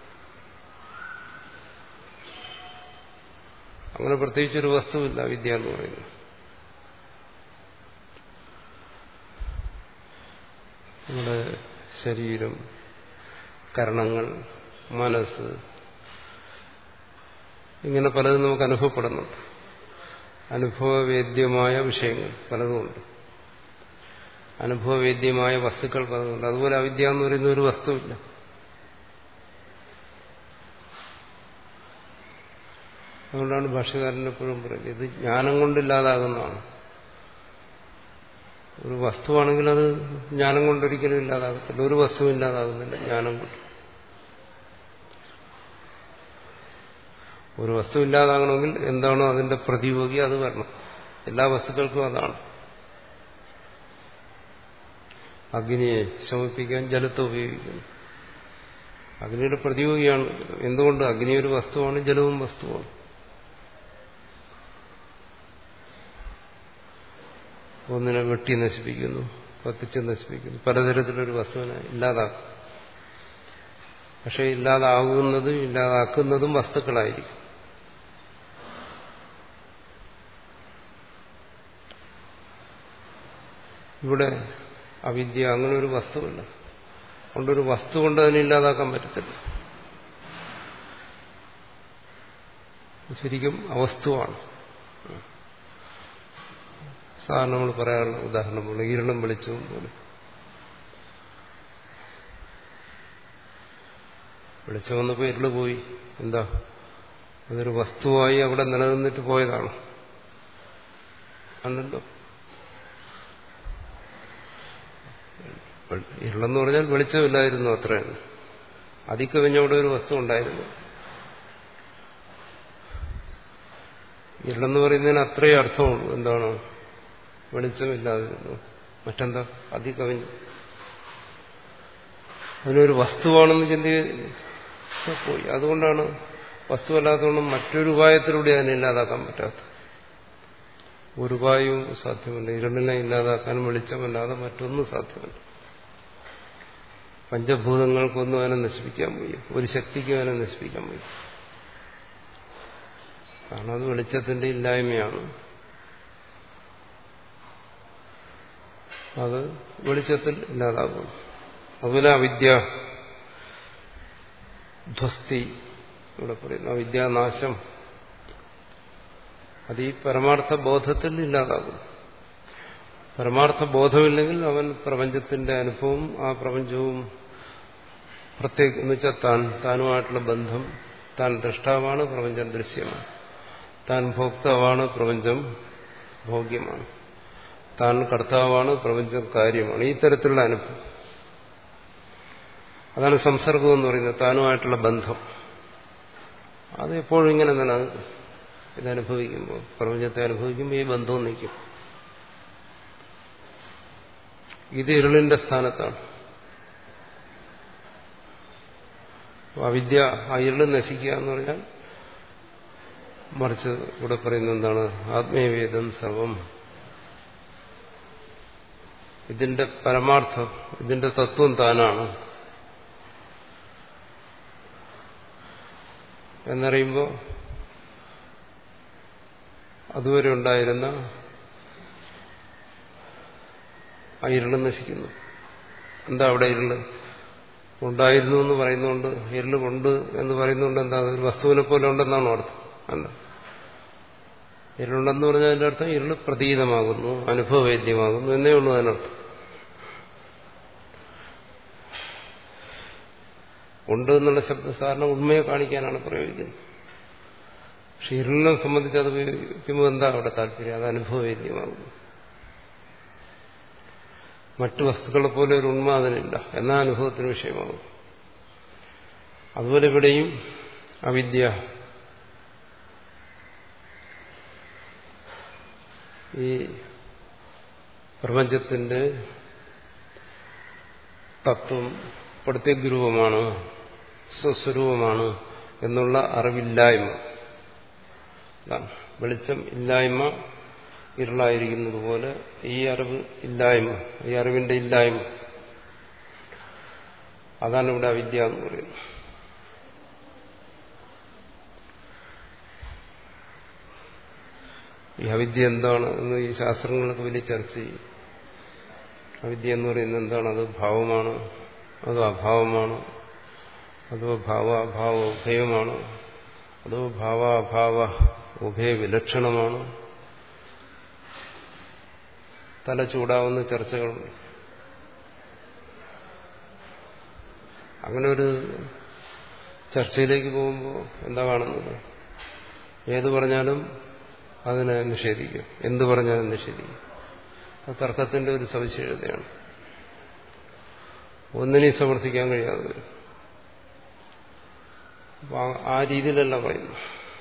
അങ്ങനെ പ്രത്യേകിച്ചൊരു വസ്തുവില്ല വിദ്യ എന്ന് പറയുന്നത്. നമ്മുടെ ശരീരം, കരണങ്ങൾ, മനസ്സ്, ഇങ്ങനെ പലതും നമുക്ക് അനുഭവപ്പെടുന്നുണ്ട്. അനുഭവവേദ്യമായ വിഷയങ്ങൾ പലതുമുണ്ട്, അനുഭവവേദ്യമായ വസ്തുക്കൾ പലതുമുണ്ട്. അതുപോലെ അവിദ്യ എന്ന് പറയുന്ന ഒരു വസ്തുവില്ല. അതുകൊണ്ടാണ് ഭാഷ്യകാരൻ എപ്പോഴും പറയുന്നത് ഇത് ജ്ഞാനം കൊണ്ടില്ലാതാകുന്നതാണ്. ഒരു വസ്തുവാണെങ്കിൽ അത് ജ്ഞാനം കൊണ്ടൊരിക്കലും ഇല്ലാതാകത്തില്ല. ഒരു വസ്തു ഇല്ലാതാകുന്നില്ല ജ്ഞാനം കൊണ്ട്. ഒരു വസ്തു ഇല്ലാതാകണമെങ്കിൽ എന്താണോ അതിന്റെ പ്രതിയോഗി അത് വരണം. എല്ലാ വസ്തുക്കൾക്കും അതാണ്. അഗ്നിയെ ശമിപ്പിക്കാൻ ജലത്തെ ഉപയോഗിക്കുന്നു. അഗ്നിയുടെ പ്രതിയോഗിയാണ്. എന്തുകൊണ്ട്? അഗ്നി ഒരു വസ്തുവാണ്, ജലവും വസ്തുവാണ്. ഒന്നിനെ വെട്ടി നശിപ്പിക്കുന്നു, കത്തിച്ച് നശിപ്പിക്കുന്നു, പലതരത്തിലൊരു വസ്തുവിനെ ഇല്ലാതാക്കും. പക്ഷെ ഇല്ലാതാകുന്നതും ഇല്ലാതാക്കുന്നതും വസ്തുക്കളായിരിക്കും. ഇവിടെ അവിദ്യ അങ്ങനെ ഒരു വസ്തുവല്ല. അതുകൊണ്ടൊരു വസ്തു കൊണ്ട് അതിനെ ഇല്ലാതാക്കാൻ പറ്റത്തില്ല. ശരിക്കും അവസ്തുവാണ്. സാധാരണ നമ്മൾ പറയാറുള്ള ഉദാഹരണം പോലെ ഈരണം വെളിച്ചവും പോലെ. വെളിച്ചം വന്നപ്പോൾ ഇരുള് പോയി. എന്താ? അതൊരു വസ്തുവായി അവിടെ നിലനിന്നിട്ട് പോയതാണ്. അല്ലല്ലോ. ഇരുളെന്ന് പറഞ്ഞാൽ വെളിച്ചമില്ലായിരുന്നു, അത്രയാണ്. അതിക്കവിഞ്ഞവിടെ ഒരു വസ്തു ഉണ്ടായിരുന്നു. ഇരുളെന്ന് പറയുന്നതിന് അത്രയും അർത്ഥമുള്ളൂ. എന്താണ്? വെളിച്ചമില്ലാതിരുന്നു. മറ്റെന്താ? അതികവിഞ്ഞു. അതിനൊരു വസ്തുവാണെന്ന് ചിന്തിച്ച് പോയി. അതുകൊണ്ടാണ് വസ്തുവല്ലാത്തതുകൊണ്ട് മറ്റൊരു ഉപായത്തിലൂടെ അതിനെ ഇല്ലാതാക്കാൻ പറ്റാത്തത്. ഒരു ഉപായവും സാധ്യമല്ല. ഇരുളിനെ ഇല്ലാതാക്കാൻ വെളിച്ചമല്ലാതെ മറ്റൊന്നും സാധ്യമല്ല. പഞ്ചഭൂതങ്ങൾക്കൊന്നും അതിനെ നശിപ്പിക്കാൻ വയ്യ. ഒരു ശക്തിക്കും അതിനെ നശിപ്പിക്കാൻ വയ്യ. കാരണം അത് വെളിച്ചത്തിന്റെ ഇല്ലായ്മയാണ്. അത് വെളിച്ചത്തിൽ ഇല്ലാതാകും. അതുപോലെ അവിദ്യ ധ്വസ്തി ഇവിടെ പറയുന്നു. അവിദ്യാനാശം അത് ഈ പരമാർത്ഥ ബോധത്തിൽ ഇല്ലാതാകും. പരമാർത്ഥ ബോധമില്ലെങ്കിൽ അവൻ പ്രപഞ്ചത്തിന്റെ അനുഭവം, ആ പ്രപഞ്ചവും പ്രത്യേക എന്ന് വെച്ചാൽ താൻ താനുമായിട്ടുള്ള ബന്ധം, താൻ ദൃഷ്ടാവാണ്, പ്രപഞ്ചം ദൃശ്യമാണ്, താൻ ഭോക്താവാണ്, പ്രപഞ്ചം ഭോഗ്യമാണ്, താൻ കർത്താവാണ്, പ്രപഞ്ചം കാര്യമാണ്, ഈ തരത്തിലുള്ള അനുഭവം. അതാണ് സംസർഗം എന്ന് പറയുന്നത്, താനുമായിട്ടുള്ള ബന്ധം. അത് എപ്പോഴും ഇങ്ങനെ നിലനിൽക്കും. ഇതനുഭവിക്കുമ്പോൾ, പ്രപഞ്ചത്തെ അനുഭവിക്കുമ്പോൾ ഈ ബന്ധവും നിൽക്കും. ഇത് ഇരുളിന്റെ സ്ഥാനത്താണ്. അവിദ്യ, ആ ഇരുള് നശിക്കുക എന്ന് പറഞ്ഞാൽ, മറിച്ച് ഇവിടെ പറയുന്നത് എന്താണ്? ആത്മീയവേദം സർവം. ഇതിന്റെ പരമാർത്ഥം, ഇതിന്റെ തത്വം താനാണ് എന്നറിയുമ്പോൾ അതുവരെ ഉണ്ടായിരുന്ന ആ ഇരുള് നശിക്കുന്നു. എന്താ അവിടെ ഇരുള്? ഉണ്ടായിരുന്നു എന്ന് പറയുന്നതുകൊണ്ട്, ഇരുള് കൊണ്ട് എന്ന് പറയുന്നതുകൊണ്ട് എന്താ? ഒരു വസ്തുവിനെ പോലെ ഉണ്ടെന്നാണോ അർത്ഥം? അല്ല. ഇരുളുണ്ടെന്ന് പറഞ്ഞാൽ അതിന്റെ അർത്ഥം ഇരുള് പ്രതീതമാകുന്നു, അനുഭവവേദ്യമാകുന്നു എന്നേ ഉള്ളൂ അതിനർത്ഥം. ഉണ്ട് എന്നുള്ള ശബ്ദം സാധാരണ ഉണ്മയെ കാണിക്കാനാണ് പ്രയോഗിക്കുന്നത്. പക്ഷെ ഇരുളിനെ സംബന്ധിച്ച് അത് ഉപയോഗിക്കുമ്പോൾ എന്താ അവിടെ താല്പര്യം? അത് അനുഭവവേദ്യമാകുന്നു. മറ്റു വസ്തുക്കളെ പോലെ ഒരു ഉണ്മ അതിനില്ല, എന്നാൽ അനുഭവത്തിന് വിഷയമാകും. അതുപോലെ ഇവിടെയും അവിദ്യ ഈ പ്രപഞ്ചത്തിന്റെ തത്വം പ്രത്യഗ്രൂപമാണ്, സ്വസ്വരൂപമാണ് എന്നുള്ള അറിവില്ലായ്മ. വെളിച്ചം ഇല്ലായ്മ ഇരുളായിരിക്കുന്നത് പോലെ ഈ അറിവ് ഇല്ലായ്മ, ഈ അറിവിന്റെ ഇല്ലായ്മ, അതാണ് ഇവിടെ അവിദ്യ എന്ന് പറയുന്നത്. ഈ അവിദ്യ എന്താണ് എന്ന് ഈ ശാസ്ത്രങ്ങളൊക്കെ വലിയ ചർച്ച ചെയ്യും. അവിദ്യ എന്ന് പറയുന്നത് എന്താണ്? അത് ഭാവമാണ്, അതോ അഭാവമാണ്, അതോ ഭാവാഭാവ ഉഭയമാണ്, അതോ ഭാവാഭാവ ഉഭയ വിലക്ഷണമാണ്? തല ചൂടാവുന്ന ചർച്ചകളുണ്ട്. അങ്ങനെ ഒരു ചർച്ചയിലേക്ക് പോകുമ്പോൾ എന്താ കാണുന്നത്? ഏത് പറഞ്ഞാലും അതിനെ നിഷേധിക്കും, എന്ത് പറഞ്ഞാലും നിഷേധിക്കും. അത് തർക്കത്തിന്റെ ഒരു സവിശേഷതയാണ്. ഒന്നിനെയും സമർത്ഥിക്കാൻ കഴിയാതെ വരും. ആ രീതിയിലല്ല പറയുന്നു.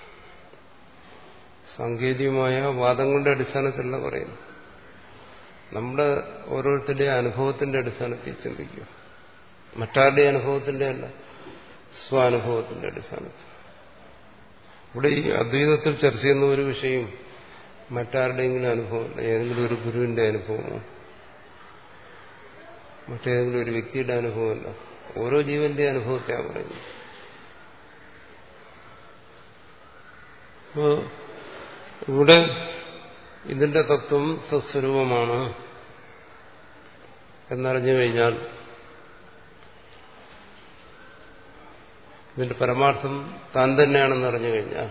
സാങ്കേതികമായ വാദങ്ങളുടെ അടിസ്ഥാനത്തിലല്ല പറയുന്നു. നമ്മുടെ ഓരോരുത്തരുടെ അനുഭവത്തിന്റെ അടിസ്ഥാനത്തിൽ ചിന്തിക്കുക. മറ്റാരുടെ അനുഭവത്തിന്റെ അല്ല, സ്വാനുഭവത്തിന്റെ അടിസ്ഥാനത്തിൽ. ഇവിടെ ഈ അദ്വൈതത്തിൽ ചർച്ച ചെയ്യുന്ന ഒരു വിഷയം മറ്റാരുടെയെങ്കിലും അനുഭവമല്ല, ഏതെങ്കിലും ഒരു ഗുരുവിന്റെ അനുഭവമോ മറ്റേതെങ്കിലും ഒരു വ്യക്തിയുടെ അനുഭവമല്ല, ഓരോ ജീവന്റെ അനുഭവത്തെയാണ് പറയുന്നത്. അപ്പോൾ ഇവിടെ ഇതിന്റെ തത്വം സ്വസ്വരൂപമാണ് എന്നറിഞ്ഞു കഴിഞ്ഞാൽ ഇതിന്റെ പരമാർത്ഥം താൻ തന്നെയാണെന്ന് അറിഞ്ഞു കഴിഞ്ഞാൽ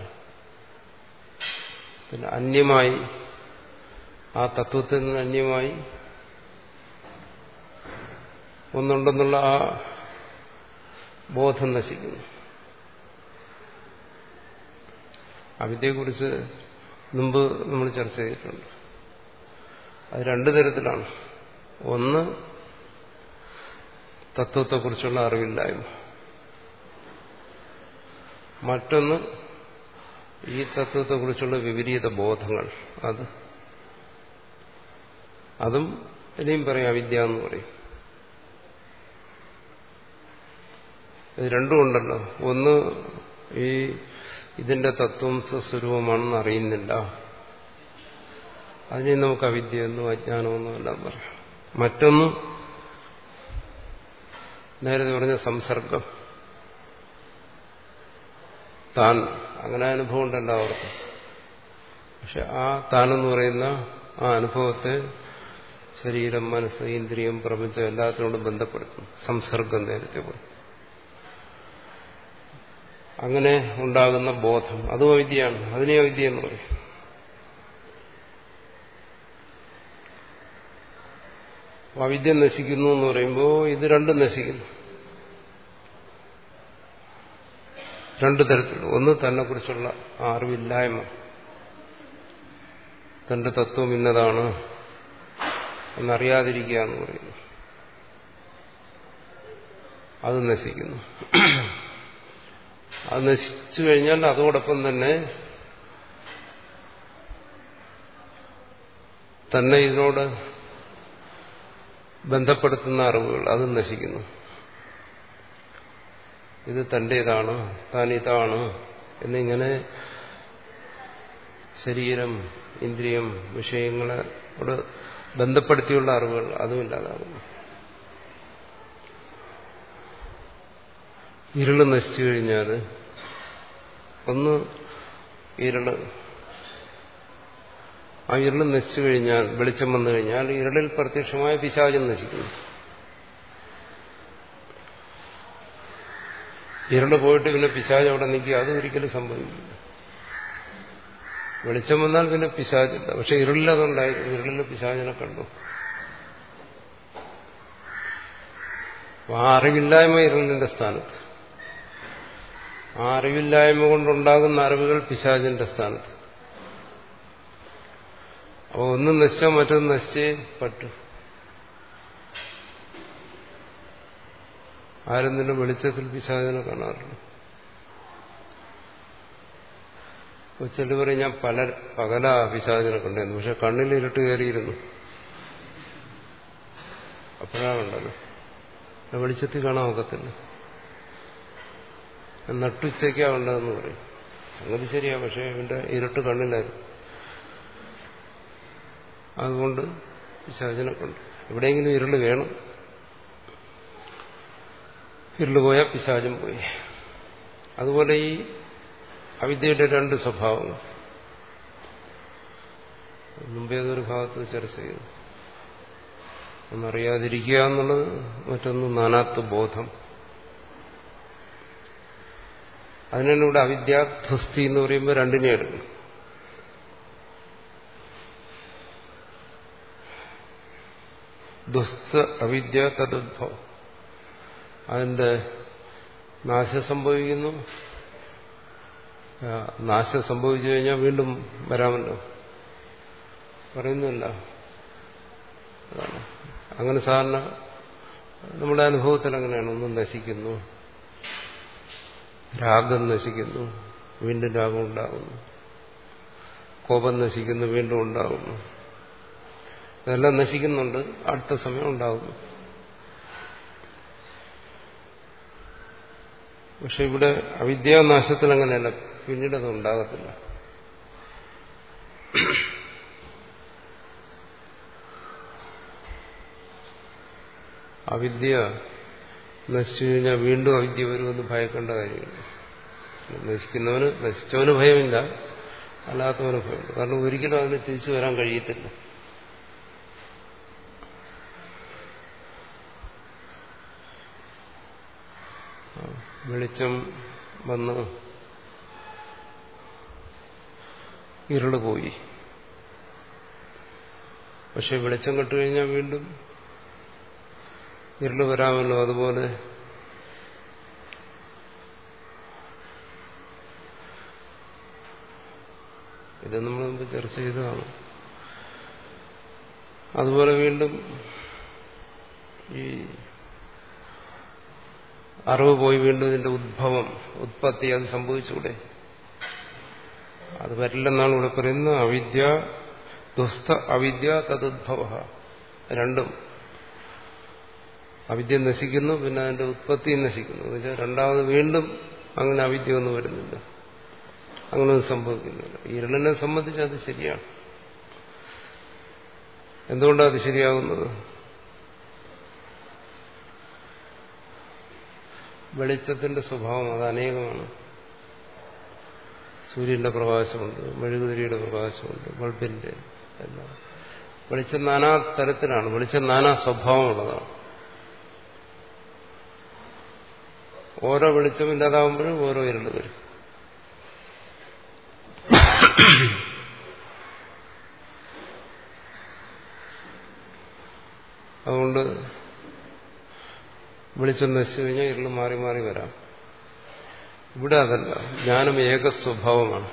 പിന്നെ അന്യമായി ആ തത്വത്തിൽ നിന്ന് അന്യമായി ഒന്നുണ്ടെന്നുള്ള ആ ബോധം നശിക്കുന്നു. അവിദ്യയെക്കുറിച്ച് മുമ്പ് നമ്മൾ ചർച്ച ചെയ്തിട്ടുണ്ട്. അത് രണ്ടു തരത്തിലാണ്. ഒന്ന് തത്വത്തെക്കുറിച്ചുള്ള അറിവില്ലായ്മ, മറ്റൊന്ന് ഈ തത്വത്തെക്കുറിച്ചുള്ള വിപരീത ബോധങ്ങൾ. അത് അതും ഇനിയും പറയും അവിദ്യ എന്ന് പറയും. ഇത് രണ്ടും ഉണ്ടല്ലോ. ഒന്ന് ഈ ഇതിന്റെ തത്വം സ്വസ്വരൂപമാണെന്ന് അറിയുന്നില്ല, അതിനെ നമുക്ക് അവിദ്യയെന്നും അജ്ഞാനമെന്നും എല്ലാം പറയാം. മറ്റൊന്ന് നേരത്തെ പറഞ്ഞ സംസർഗം, താൻ, അങ്ങനെ അനുഭവം ഉണ്ടല്ലോ അവർക്ക്. പക്ഷെ ആ താനെന്ന് പറയുന്ന ആ അനുഭവത്തെ ശരീരം, മനസ്സ്, ഇന്ദ്രിയം, പ്രപഞ്ചം എല്ലാത്തിനോടും ബന്ധപ്പെടുത്തും. സംസർഗം നേരത്തെ പറയും. അങ്ങനെ ഉണ്ടാകുന്ന ബോധം അതും അവിദ്യയാണ്. അതിനെ അവിദ്യ എന്ന് പറയും. അവിദ്യ നശിക്കുന്നു എന്ന് പറയുമ്പോൾ ഇത് രണ്ടും നശിക്കുന്നു. രണ്ടു തരത്തിൽ. ഒന്ന് തന്നെക്കുറിച്ചുള്ള അറിവില്ലായ്മ, തന്റെ തത്വം ഇന്നതാണ് എന്നറിയാതിരിക്കുക എന്ന് പറയുന്നു. അത് നശിക്കുന്നു. അത് നശിച്ചു കഴിഞ്ഞാൽ അതോടൊപ്പം തന്നെ തന്നെ ഇതിനോട് ബന്ധപ്പെടുത്തുന്ന അറിവുകൾ അതും നശിക്കുന്നു. ഇത് തന്റേതാണ്, താൻ ഇതാണ് എന്നിങ്ങനെ ശരീരം, ഇന്ദ്രിയം, വിഷയങ്ങളോട് ബന്ധപ്പെടുത്തിയുള്ള അറിവുകൾ അതും ഇല്ലാതാകുന്നു. ഇരുള് നശിച്ചു കഴിഞ്ഞാൽ ഒന്ന് ഇരുള് ആ ഇരുള് നശിച്ചു കഴിഞ്ഞാൽ, വെളിച്ചം വന്നു കഴിഞ്ഞാൽ ഇരുളിൽ പ്രത്യക്ഷമായ പിശാചം നശിക്കുന്നു. ഇരുള് പോയിട്ട് പിന്നെ പിശാച് അവിടെ നിൽക്കുക, അത് ഒരിക്കലും സംഭവിക്കില്ല. വെളിച്ചം വന്നാൽ പിന്നെ പിശാചില്ല. പക്ഷെ ഇരുളിൽ അതുണ്ടായി. ഇരുളിൽ പിശാചിനെ കണ്ടു. ആ അറിവില്ലായ്മ ഇരുളിന്റെ സ്ഥാനത്ത്, ആ അറിവില്ലായ്മ കൊണ്ടുണ്ടാകുന്ന അറിവുകൾ പിശാചിന്റെ സ്ഥാനത്ത്. അപ്പോൾ ഒന്നും നശിച്ചാൽ മറ്റൊന്ന് നശിച്ചേ പറ്റൂ. ആരും തന്നെ വെളിച്ചത്തിൽ പിശാചിനെ കാണാറില്ല. ചില പറയും ഞാൻ പല പകല പിശാചിനെ കണ്ടിരുന്നു, പക്ഷെ കണ്ണിൽ ഇരുട്ട് കയറിയിരുന്നു, അപ്പോഴാ കണ്ടത്. വെളിച്ചത്തിൽ കാണാൻ ഒക്കത്തില്ല. നട്ടുച്ചയ്ക്കാ കണ്ടതെന്ന് പറയും. അങ്ങനെ ശരിയാ, പക്ഷെ ഇവന്റെ ഇരുട്ട് കണ്ണിലായിരുന്നു. അതുകൊണ്ട് പിശാചിനെ കണ്ടു. എവിടെയെങ്കിലും ഇരുള് വേണം. ഇരുള് പോയാൽ പിശാചും പോയി. അതുപോലെ ഈ അവിദ്യയുടെ രണ്ട് സ്വഭാവങ്ങൾ മുമ്പേതൊരു ഭാഗത്ത് ചർച്ച ചെയ്തു. ഒന്നറിയാതിരിക്കുക എന്നുള്ളത്, മറ്റൊന്ന് നാനാത്വ ബോധം. അതിനാണ് ഇവിടെ അവിദ്യാധ്വസ്തി എന്ന് പറയുമ്പോൾ രണ്ടിനെ എടുക്കണം. ധ്വസ്ത അവിദ്യ തദുദ്ഭവം. അതിന്റെ നാശം സംഭവിക്കുന്നു. നാശം സംഭവിച്ചു കഴിഞ്ഞാൽ വീണ്ടും വരാമല്ലോ, പറയുന്നില്ല. അങ്ങനെ സാധാരണ നമ്മുടെ അനുഭവത്തിൽ അങ്ങനെയാണ്. ഒന്നും നശിക്കുന്നു, രാഗം നശിക്കുന്നു, വീണ്ടും രാഗം ഉണ്ടാകുന്നു. കോപം നശിക്കുന്നു, വീണ്ടും ഉണ്ടാകുന്നു. ഇതെല്ലാം നശിക്കുന്നുണ്ട്, അടുത്ത സമയം ഉണ്ടാകുന്നു. പക്ഷെ ഇവിടെ അവിദ്യാനാശത്തിൽ അങ്ങനെയല്ല, പിന്നീട് അത് ഉണ്ടാകത്തില്ല. അവിദ്യ നശിച്ചു കഴിഞ്ഞാൽ വീണ്ടും അവിദ്യ വരുമെന്ന് ഭയക്കേണ്ട കാര്യമില്ല. നശിക്കുന്നവന് നശിച്ചവന് ഭയമില്ല, അല്ലാത്തവന് ഭയമുണ്ട്. കാരണം ഒരിക്കലും അതിന് തിരിച്ചു വരാൻ കഴിയത്തില്ല. വെളിച്ചം വന്ന് ഇരുള് പോയി. പക്ഷെ വെളിച്ചം കെട്ടുകഴിഞ്ഞാൽ വീണ്ടും ഇരുള് വരാമല്ലോ. അതുപോലെ ഇത് നമ്മൾ മുമ്പ് ചർച്ച ചെയ്തതാണ്. അതുപോലെ വീണ്ടും ഈ അറിവ് പോയി വീണ്ടും ഇതിന്റെ ഉദ്ഭവം, ഉത്പത്തി അത് സംഭവിച്ചൂടെ? അത് വരില്ലെന്നാണ് ഇവിടെ പറയുന്നത്. അവിദ്യ ദുസ്ത അവിദ്യ തദുദ്ഭവ. രണ്ടും, അവിദ്യ നശിക്കുന്നു, പിന്നെ അതിന്റെ ഉത്പത്തി നശിക്കുന്നു. എന്ന് വെച്ചാൽ രണ്ടാമത് വീണ്ടും അങ്ങനെ അവിദ്യ ഒന്നും വരുന്നില്ല, അങ്ങനെ ഒന്നും സംഭവിക്കുന്നില്ല. ഇരുളിനെ സംബന്ധിച്ച് അത് ശരിയാണ്. എന്തുകൊണ്ടാണ് അത് ശരിയാകുന്നത്? വെളിച്ചത്തിന്റെ സ്വഭാവം അത് അനേകമാണ്. സൂര്യന്റെ പ്രകാശമുണ്ട്, മെഴുകുതിരിയുടെ പ്രകാശമുണ്ട്, ബൾബിന്റെ എല്ലാം. വെളിച്ചം നാനാ തരത്തിലാണ്, വെളിച്ചം നാനാ സ്വഭാവമുള്ളതാണ്. ഓരോ വെളിച്ചമില്ലാതാവുമ്പോഴും ഓരോ ഇരുള് വരും. അതുകൊണ്ട് വെളിച്ചം നശിച്ചു കഴിഞ്ഞാൽ ഇരുള് മാറി മാറി വരാം. ഇവിടെ അതല്ല, ജ്ഞാനം ഏക സ്വഭാവമാണ്.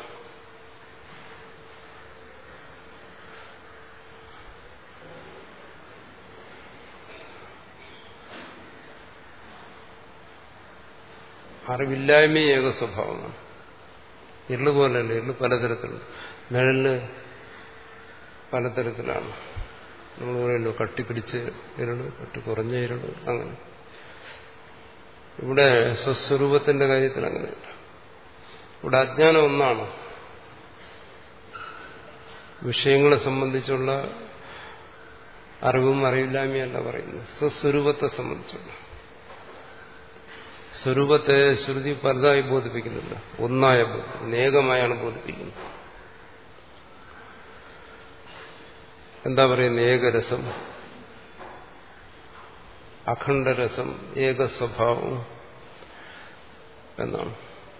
അറിവില്ലായ്മയും ഏക സ്വഭാവമാണ്. ഇരുള് പോലെയല്ല, ഇരുള് പലതരത്തിലുണ്ട്. നിഴലിന് പലതരത്തിലാണ്. നമ്മൾ പറയുമല്ലോ കട്ടിപ്പിടിച്ച് ഇരുള്, കട്ടി കുറഞ്ഞ ഇരുള്, അങ്ങനെ. ഇവിടെ സ്വസ്വരൂപത്തിന്റെ കാര്യത്തിൽ അങ്ങനെയല്ല. ഇവിടെ അജ്ഞാനം ഒന്നാണ്. വിഷയങ്ങളെ സംബന്ധിച്ചുള്ള അറിവും അറിവില്ലായ്മയല്ല പറയുന്നത്, സ്വസ്വരൂപത്തെ സംബന്ധിച്ചുള്ള. സ്വരൂപത്തെ ശ്രുതി പലതായി ബോധിപ്പിക്കുന്നില്ല, ഒന്നായ ബോധം, ഏകമായാണ് ബോധിപ്പിക്കുന്നത്. എന്താ പറയുന്നത്? ഏകരസം, അഖണ്ഡരസം, ഏക സ്വഭാവം എന്നാണ്.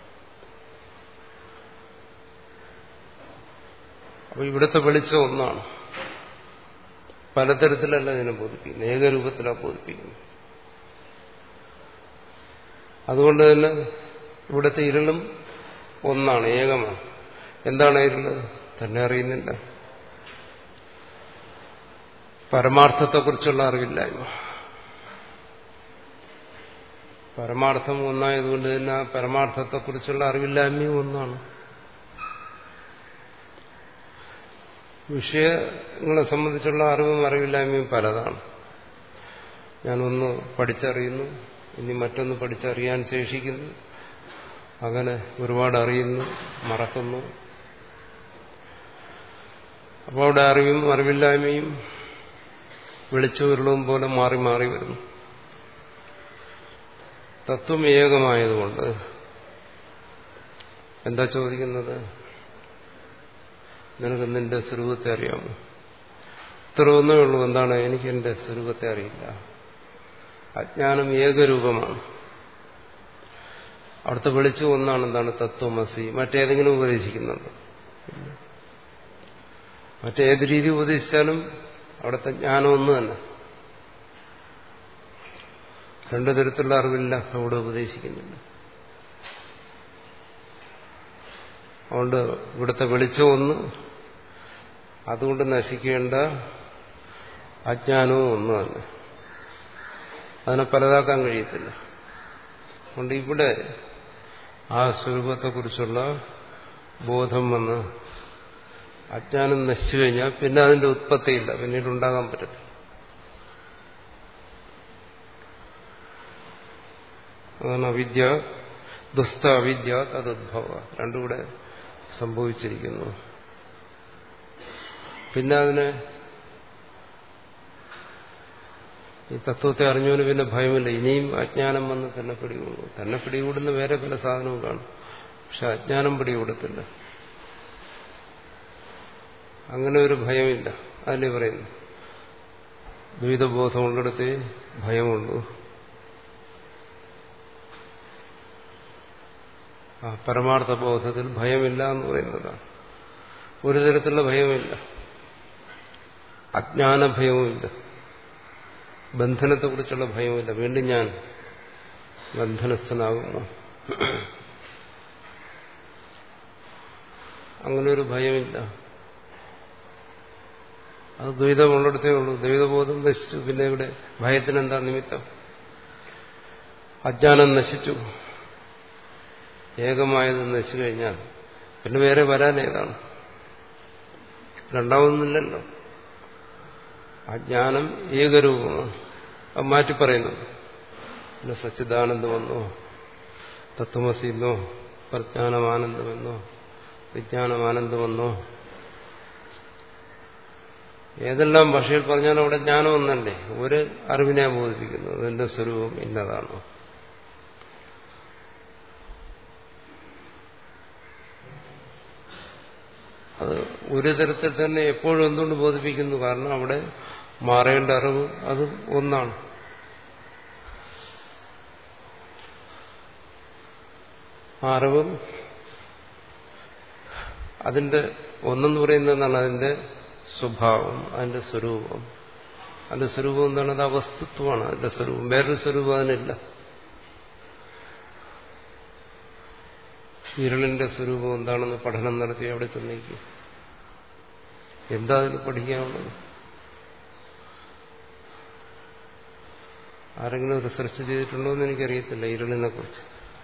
അപ്പൊ ഇവിടുത്തെ വെളിച്ചം ഒന്നാണ്, പലതരത്തിലല്ല ഇതിനെ ബോധിപ്പിക്കുന്നത്, ഏകരൂപത്തിലാണ് ബോധിപ്പിക്കുന്നത്. അതുകൊണ്ട് തന്നെ ഇവിടുത്തെ ഇരുളും ഒന്നാണ്, ഏകമാണ്. എന്താണ് ഇരുള്? തന്നെ അറിയുന്നില്ല, പരമാർത്ഥത്തെക്കുറിച്ചുള്ള അറിവില്ലായ്മ. പരമാർത്ഥം ഒന്നായതുകൊണ്ട് തന്നെ ആ പരമാർത്ഥത്തെക്കുറിച്ചുള്ള അറിവില്ലായ്മയും ഒന്നാണ്. വിഷയങ്ങളെ സംബന്ധിച്ചുള്ള അറിവും അറിവില്ലായ്മയും പലതാണ്. ഞാനൊന്ന് പഠിച്ചറിയുന്നു, ഇനി മറ്റൊന്ന് പഠിച്ചറിയാൻ ശേഷിക്കുന്നു, അങ്ങനെ ഒരുപാട് അറിയുന്നു, മറക്കുന്നു. അപ്പോൾ അവിടെ അറിവും അറിവില്ലായ്മയും വെളിച്ചവും ഇരുളവും പോലെ മാറി മാറി വരുന്നു. തത്വം ഏകമായതുകൊണ്ട് എന്താ ചോദിക്കുന്നത്? നിനക്ക് നിന്റെ സ്വരൂപത്തെ അറിയാമോ? ഇത്ര ഒന്നേ ഉള്ളൂ. എന്താണ്? എനിക്ക് എന്റെ സ്വരൂപത്തെ അറിയില്ല. അജ്ഞാനം ഏകരൂപമാണ്. അവിടുത്തെ വെളിച്ചം ഒന്നാണ്. എന്താണ്? തത്വമസി. മറ്റേതെങ്കിലും ഉപദേശിക്കുന്നുണ്ട്? മറ്റേത് രീതി ഉപദേശിച്ചാലും അവിടുത്തെ ജ്ഞാനം ഒന്ന് തന്നെ. രണ്ടു തരത്തിലുള്ള അറിവില്ല അവിടെ ഉപദേശിക്കുന്നില്ല. അതുകൊണ്ട് ഇവിടുത്തെ വെളിച്ചം ഒന്ന്, അതുകൊണ്ട് നശിക്കേണ്ട അജ്ഞാനവും ഒന്ന് തന്നെ. അതിനെ പലതാക്കാൻ കഴിയത്തില്ല. അതുകൊണ്ട് ഇവിടെ ആ സ്വരൂപത്തെക്കുറിച്ചുള്ള ബോധം വന്ന് അജ്ഞാനം നശിച്ചു കഴിഞ്ഞാൽ പിന്നെ അതിന്റെ ഉത്പത്തിയില്ല, പിന്നീട് ഉണ്ടാകാൻ പറ്റത്തില്ല. അതാണ് അവിദ്യ ദുസ്ത അവിദ്യ തദുദ്ഭവ. രണ്ടും കൂടെ സംഭവിച്ചിരിക്കുന്നു. പിന്നെ അതിനെ ഈ തത്വത്തെ അറിഞ്ഞവന് പിന്നെ ഭയമില്ല. ഇനിയും അജ്ഞാനം വന്ന് തന്നെ പിടികൂടും. തന്നെ പിടികൂടുന്ന വേറെ പല സാധനവും കാണും, പക്ഷെ അജ്ഞാനം പിടികൂടത്തില്ല. അങ്ങനെ ഒരു ഭയമില്ല. അതല്ലേ പറയുന്നു, ദ്വൈതബോധമുള്ളിടത്തേ ഭയമുള്ളൂ. ആ പരമാർത്ഥ ബോധത്തിൽ ഭയമില്ല എന്ന് പറയുന്നതാണ്. ഒരു തരത്തിലുള്ള ഭയമില്ല, അജ്ഞാനഭയവുമില്ല, ബന്ധനത്തെക്കുറിച്ചുള്ള ഭയമില്ല. വീണ്ടും ഞാൻ ബന്ധനസ്ഥനാകുമോ, അങ്ങനെ ഒരു ഭയമില്ല. അത് ദ്വൈതമുള്ളിടത്തേ ഉള്ളൂ. ദ്വൈതബോധം നശിച്ചു, പിന്നെ ഇവിടെ ഭയത്തിനെന്താ നിമിത്തം? അജ്ഞാനം നശിച്ചു, ഏകമായത് നശിച്ചു കഴിഞ്ഞാൽ പിന്നെ വേറെ വരാൻ ഏതാണ്? രണ്ടാമതൊന്നുമില്ലല്ലോ. അജ്ഞാനം ഏകരൂപമാണ്, അത് മാറ്റി പറയുന്നത്. പിന്നെ സച്ചിദാനന്ദമെന്നോ തത്വമസിന്നോ പ്രജ്ഞാനമാനന്ദമെന്നോ വിജ്ഞാനമാനന്ദമെന്നോ ഏതെല്ലാം ഭാഷയിൽ പറഞ്ഞാലും അവിടെ ജ്ഞാനം ഒന്നല്ലേ, ഒരു അറിവിനെ ബോധിപ്പിക്കുന്നു. അതിന്റെ സ്വരൂപം ഇന്നതാണോ? അത് ഒരു തരത്തിൽ തന്നെ എപ്പോഴും എന്തുകൊണ്ട് ബോധിപ്പിക്കുന്നു? കാരണം അവിടെ മാറേണ്ട അറിവ് അത് ഒന്നാണ്. ആ അറിവും അതിന്റെ ഒന്നെന്ന് പറയുന്നത് എന്താണ്? അതിന്റെ സ്വഭാവം, അതിന്റെ സ്വരൂപം. അതിന്റെ സ്വരൂപം എന്താണ്? അത് അവസ്തുത്വമാണ് അതിന്റെ സ്വരൂപം. വേറൊരു സ്വരൂപം അതിനില്ല. ഇരുളിന്റെ സ്വരൂപം എന്താണെന്ന് പഠനം നടത്തി അവിടെ ചെന്നേക്കും. എന്താ അതിന് പഠിക്കാനുള്ളത്? ആരെങ്കിലും റിസർച്ച് ചെയ്തിട്ടുണ്ടോ എന്ന് എനിക്കറിയത്തില്ല ഇരുളിനെ കുറിച്ച്.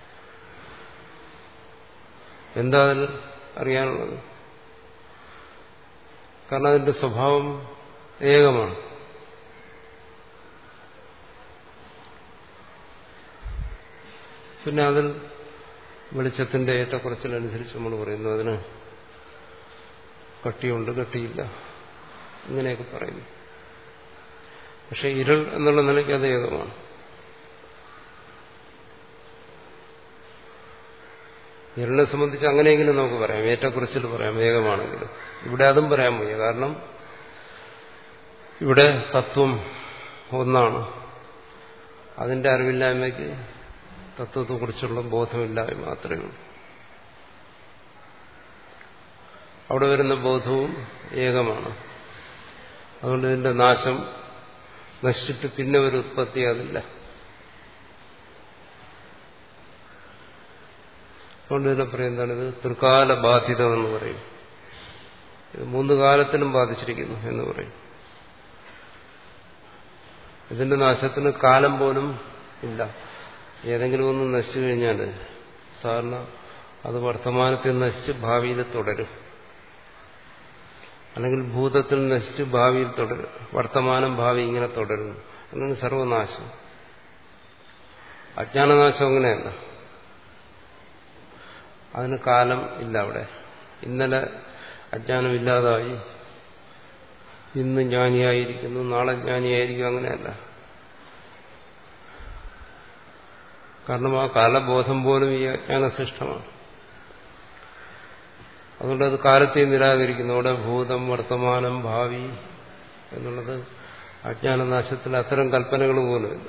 എന്താ അതിൽ അറിയാനുള്ളത്? കാരണം അതിന്റെ സ്വഭാവം ഏകമാണ്. പിന്നെ അതിൽ വെളിച്ചത്തിന്റെ ഏറ്റക്കുറച്ചിലനുസരിച്ച് നമ്മൾ പറയുന്നു അതിന് കട്ടിയുണ്ട്, കട്ടിയില്ല, ഇങ്ങനെയൊക്കെ പറയുന്നു. പക്ഷെ ഇരുൾ എന്നുള്ള നിലയ്ക്ക് അത് ഏകമാണ്. ഇരുളിനെ സംബന്ധിച്ച് അങ്ങനെയെങ്കിലും നമുക്ക് പറയാം, ഏറ്റക്കുറച്ചിൽ പറയാം, ഏകമാണെങ്കിലും. ഇവിടെ അതും പറയാൻ വയ്യ. കാരണം ഇവിടെ തത്വം ഒന്നാണ്. അതിന്റെ അറിവില്ലായ്മയ്ക്ക് തത്വത്തെക്കുറിച്ചുള്ള ബോധമില്ലായ്മ മാത്രമേ ഉള്ളൂ. അവിടെ വരുന്ന ബോധവും ഏകമാണ്. അതുകൊണ്ട് ഇതിന്റെ നാശം നശിച്ചിട്ട് പിന്നെ ഒരു ഉത്പത്തി അതില്ല. അതുകൊണ്ട് ഇതിനെ പറയുന്നതാണിത് ത്രികാല ബാധിതമെന്ന് പറയും. ഇത് മൂന്ന് കാലത്തിനും ബാധിച്ചിരിക്കുന്നു എന്ന് പറയും. ഇതിന്റെ നാശത്തിന് കാലം പോലും ഇല്ല. ഏതെങ്കിലും ഒന്ന് നശിച്ചു കഴിഞ്ഞാൽ സാധാരണ അത് വർത്തമാനത്തിൽ നശിച്ച് ഭാവിയിൽ തുടരും, അല്ലെങ്കിൽ ഭൂതത്തിൽ നശിച്ച് ഭാവിയിൽ തുടരും, വർത്തമാനം ഭാവി ഇങ്ങനെ തുടരുന്നു. അങ്ങനെ സർവനാശം. അജ്ഞാനനാശം അങ്ങനെയല്ല, അതിന് കാലം ഇല്ല. അവിടെ ഇന്നലെ അജ്ഞാനമില്ലാതായി, ഇന്ന് ജ്ഞാനിയായിരിക്കുന്നു, നാളെ ജ്ഞാനിയായിരിക്കും, അങ്ങനെയല്ല. കാരണം ആ കാലബോധം പോലും ഈ അജ്ഞാനശിഷ്ടമാണ്. അതുകൊണ്ട് അത് കാലത്തെ നിരാകരിക്കുന്നു. അവിടെ ഭൂതം, വർത്തമാനം, ഭാവി എന്നുള്ളത് അജ്ഞാനനാശത്തിൽ അത്തരം കൽപ്പനകൾ പോലുമില്ല.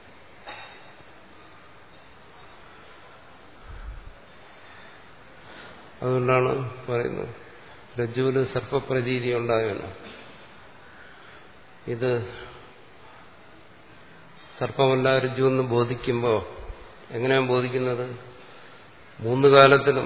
അതുകൊണ്ടാണ് പറയുന്നത് രജ്ജുവിന് സർപ്പപ്രതീതി ഉണ്ടായവന്. ഇത് സർപ്പമല്ല രജ്ജു എന്ന് ബോധിക്കുമ്പോൾ എങ്ങനെയാണ് ബോധിക്കുന്നത്? മൂന്ന് കാലത്തിലും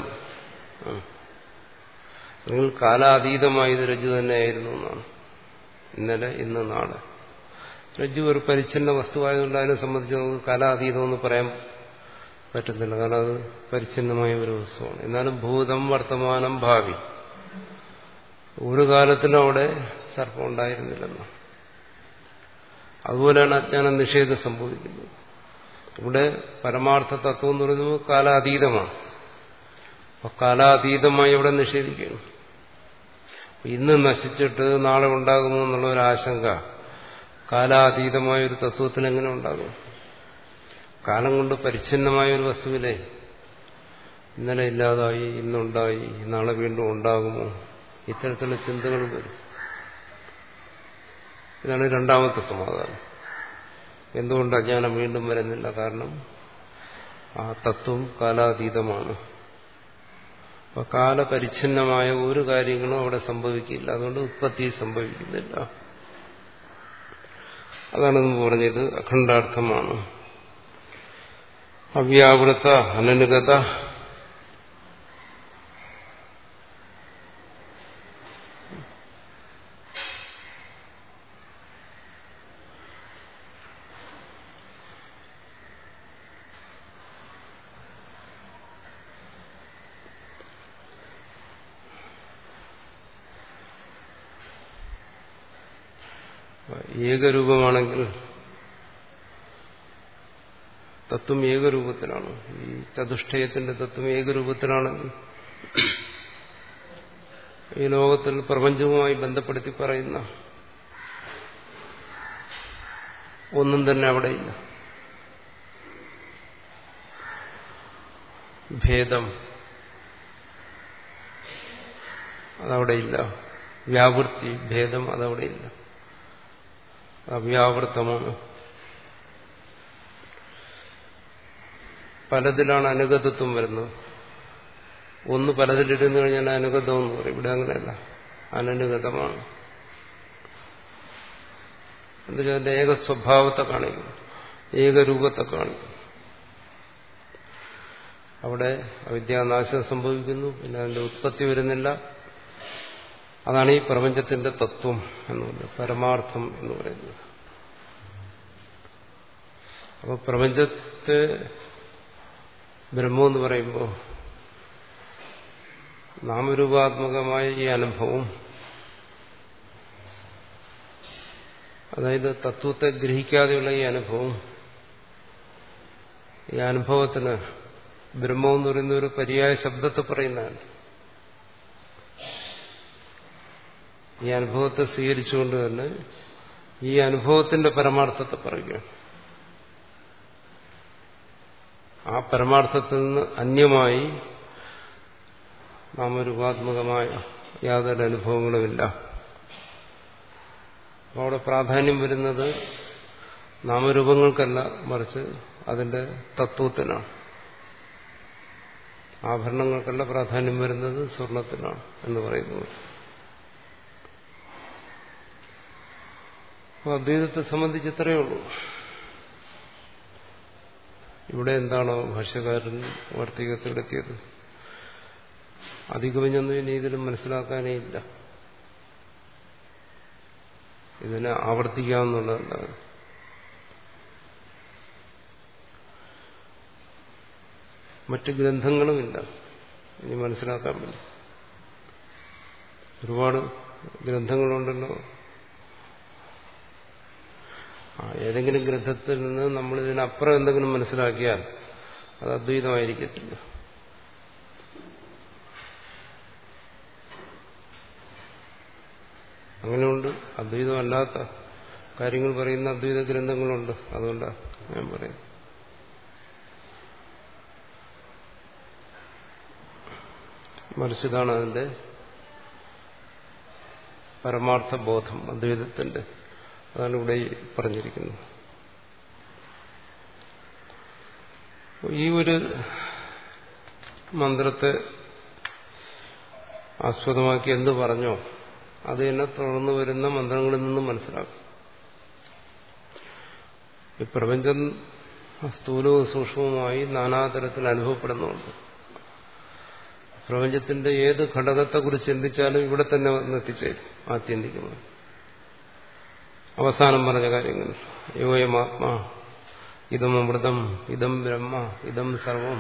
അല്ലെങ്കിൽ കാലാതീതമായി ഇത് രജ്ജു തന്നെയായിരുന്നു എന്നാണ്. ഇന്നലെ, ഇന്ന്, നാളെ. രജ്ജു ഒരു പരിച്ഛിന്ന വസ്തുവായതുകൊണ്ട് അതിനെ സംബന്ധിച്ച് നമുക്ക് കാലാതീതമെന്ന് പറയാൻ പറ്റുന്നില്ല. കാരണം അത് പരിച്ഛിന്നമായ ഒരു വസ്തുവാണ്. എന്നാലും ഭൂതം, വർത്തമാനം, ഭാവി ഒരു കാലത്തിലും അവിടെ സർപ്പം ഉണ്ടായിരുന്നില്ലെന്ന്. അതുപോലെയാണ് അജ്ഞാന നിഷേധം സംഭവിക്കുന്നത്. ഇവിടെ പരമാർത്ഥ തത്വം എന്ന് പറയുന്നത് കാലാതീതമാണ്. അപ്പൊ കാലാതീതമായി ഇവിടെ നിഷേധിക്കുന്നു. ഇന്ന് നശിച്ചിട്ട് നാളെ ഉണ്ടാകുമോ എന്നുള്ള ഒരു ആശങ്ക കാലാതീതമായ ഒരു തത്വത്തിന് എങ്ങനെ ഉണ്ടാകും? കാലം കൊണ്ട് പരിച്ഛിന്നമായ ഒരു വസ്തുവിനെ ഇന്നലെ ഇല്ലാതായി, ഇന്നുണ്ടായി, നാളെ വീണ്ടും ഉണ്ടാകുമോ? ഇത്തരത്തിലുള്ള ചിന്തകൾ വരും. ഇതാണ് രണ്ടാമത്തെ സമാധാനം. എന്തുകൊണ്ട് അജ്ഞാനം വീണ്ടും വരുന്നില്ല? കാരണം ആ തത്വം കാലാതീതമാണ്. അപ്പൊ കാലപരിച്ഛിന്നമായ ഒരു കാര്യങ്ങളും അവിടെ സംഭവിക്കില്ല. അതുകൊണ്ട് ഉത്പത്തി സംഭവിക്കുന്നില്ല. അതാണ് നമ്മൾ പറഞ്ഞത് അഖണ്ഡാർത്ഥമാണ്. അവ്യാവൃത അനനുഗത ഏകരൂപമാണെങ്കിൽ തത്വം ഏകരൂപത്തിലാണ്. ഈ ചതുഷ്ടയത്തിന്റെ തത്വം ഏകരൂപത്തിലാണെങ്കിൽ ഈ ലോകത്തിൽ പ്രപഞ്ചവുമായി ബന്ധപ്പെടുത്തി പറയുന്ന ഒന്നും തന്നെ അവിടെയില്ല. ഭേദം അതവിടെയില്ല. വ്യാവൃത്തി ഭേദം അതവിടെയില്ല. അവ്യാവൃത്തമാണ്. പലതിലാണ് അനുഗതത്വം വരുന്നത്. ഒന്ന് പലതിലിരുന്നു കഴിഞ്ഞാൽ അനുഗതം എന്ന് പറയും. ഇവിടെ അങ്ങനെയല്ല, അനനുഗതമാണ്. എന്നുവെച്ചാൽ അതിന്റെ ഏക സ്വഭാവത്തെ കാണിക്കും, ഏകരൂപത്തെ കാണിക്കും. അവിടെ അവിദ്യാനാശം സംഭവിക്കുന്നു, പിന്നെ അതിന്റെ ഉത്പത്തി വരുന്നില്ല. അതാണ് ഈ പ്രപഞ്ചത്തിന്റെ തത്വം എന്ന് പറയുന്നത്, പരമാർത്ഥം എന്ന് പറയുന്നത്. അപ്പോൾ പ്രപഞ്ചത്തെ ബ്രഹ്മം എന്ന് പറയുമ്പോൾ നാമരൂപാത്മകമായ ഈ അനുഭവം, അതായത് തത്വത്തെ ഗ്രഹിക്കാതെയുള്ള ഈ അനുഭവം, ഈ അനുഭവത്തിന് ബ്രഹ്മം എന്ന് പറയുന്ന ഒരു പര്യായ ശബ്ദത്തെ പറയുന്നതാണ്. ഈ അനുഭവത്തെ സ്വീകരിച്ചുകൊണ്ട് തന്നെ ഈ അനുഭവത്തിന്റെ പരമാർത്ഥത്തെ പറയുകയാണ്. ആ പരമാർത്ഥത്തിൽ നിന്ന് അന്യമായി നാമരൂപാത്മകമായ യാതൊരു അനുഭവങ്ങളുമില്ല. അവിടെ പ്രാധാന്യം വരുന്നത് നാമരൂപങ്ങൾക്കല്ല, മറിച്ച് അതിന്റെ തത്വത്തിനാണ്. ആഭരണങ്ങൾക്കല്ല പ്രാധാന്യം വരുന്നത്, സ്വർണത്തിനാണ് എന്ന് പറയുന്നത്. അപ്പോൾ അദ്വൈതത്തെ സംബന്ധിച്ച് ഇത്രയേ ഉള്ളൂ. ഇവിടെ എന്താണോ ഭാഷ്യകാരൻ വാർത്തികത്തിലെത്തിയത്, അധികമഞ്ഞൊന്നും ഇനി ഇതിലും മനസ്സിലാക്കാനേ ഇല്ല. ഇതിനെ ആവർത്തിക്കാവുന്നതല്ല. മറ്റ് ഗ്രന്ഥങ്ങളുമില്ല ഇനി മനസ്സിലാക്കാൻ വേണ്ടി. ഒരുപാട് ഗ്രന്ഥങ്ങളുണ്ടല്ലോ. ആ ഏതെങ്കിലും ഗ്രന്ഥത്തിൽ നിന്ന് നമ്മൾ ഇതിനപ്പുറം എന്തെങ്കിലും മനസ്സിലാക്കിയാൽ അത് അദ്വൈതമായിരിക്കത്തില്ല. അങ്ങനെയുണ്ട്. അദ്വൈതമല്ലാത്ത കാര്യങ്ങൾ പറയുന്ന അദ്വൈത ഗ്രന്ഥങ്ങളുണ്ട്. അതുകൊണ്ടാണ് ഞാൻ പറയുന്നത്. മറിച്ചതാണ് അതിന്റെ പരമാർത്ഥ ബോധം അദ്വൈതത്തിന്റെ. അതാണ് ഇവിടെ പറഞ്ഞിരിക്കുന്നത്. ഈ ഒരു മന്ത്രത്തെ ആസ്പദമാക്കി എന്ത് പറഞ്ഞോ അത് തന്നെ തുടർന്ന് വരുന്ന മന്ത്രങ്ങളിൽ നിന്നും മനസ്സിലാക്കും. ഈ പ്രപഞ്ചം സ്ഥൂലവും സൂക്ഷ്മവുമായി നാനാതരത്തിൽ അനുഭവപ്പെടുന്നുണ്ട്. പ്രപഞ്ചത്തിന്റെ ഏത് ഘടകത്തെക്കുറിച്ച് ചിന്തിച്ചാലും ഇവിടെ തന്നെ എത്തിച്ചേരും ആത്യന്തികമായി. അവസാനം പറഞ്ഞ കാര്യങ്ങൾ, യോയമാത്മാ ഇതം അമൃതം ഇതം ബ്രഹ്മ ഇതം സർവം.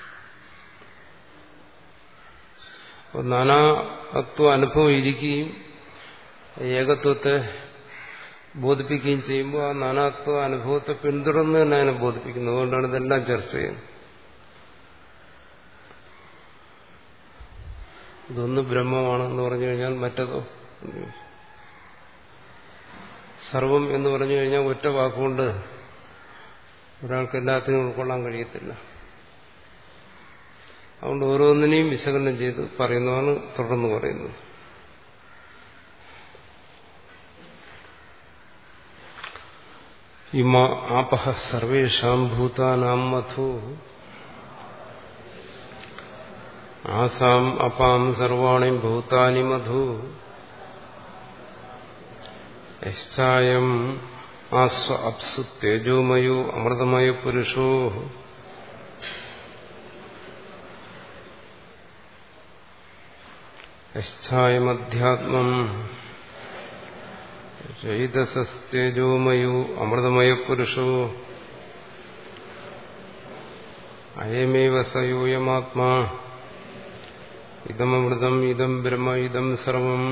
നാനാത്വ അനുഭവം ഇരിക്കുകയും ഏകത്വത്തെ ബോധിപ്പിക്കുകയും ചെയ്യുമ്പോൾ ആ നാനാത്വ അനുഭവത്തെ പിന്തുടർന്ന് തന്നെ അതിനെ ബോധിപ്പിക്കുന്നു. അതുകൊണ്ടാണ് ഇതെല്ലാം ചർച്ച ചെയ്യുന്നത്. ഇതൊന്ന് ബ്രഹ്മമാണെന്ന് പറഞ്ഞു കഴിഞ്ഞാൽ മറ്റതോ സർവം എന്ന് പറഞ്ഞു കഴിഞ്ഞാൽ ഒറ്റ വാക്കുകൊണ്ട് ഒരാൾക്ക് എല്ലാത്തിനും ഉൾക്കൊള്ളാൻ കഴിയത്തില്ല. അതുകൊണ്ട് ഓരോന്നിനെയും വിശകലനം ചെയ്ത് പറയുന്നതാണ് തുടർന്ന് പറയുന്നത്. ഇമ ആപഹ സർവേഷാം ഭൂതാനാം മധു ആസാം അപാം സർവാണി ഭൂതാനി മധു യശ്ചായം ആസ്വ അപ്സു തേജോമയോ അമൃതമയ പുരുഷോ യശ്ചായമധ്യാത്മം ചൈതസസ്തേജോമയോ അമൃതമയ പുരുഷോ അയമേവ സയോയമാത്മാ ഇദമൃതം ഇദം ബ്രഹ്മ ഇദം സർവം.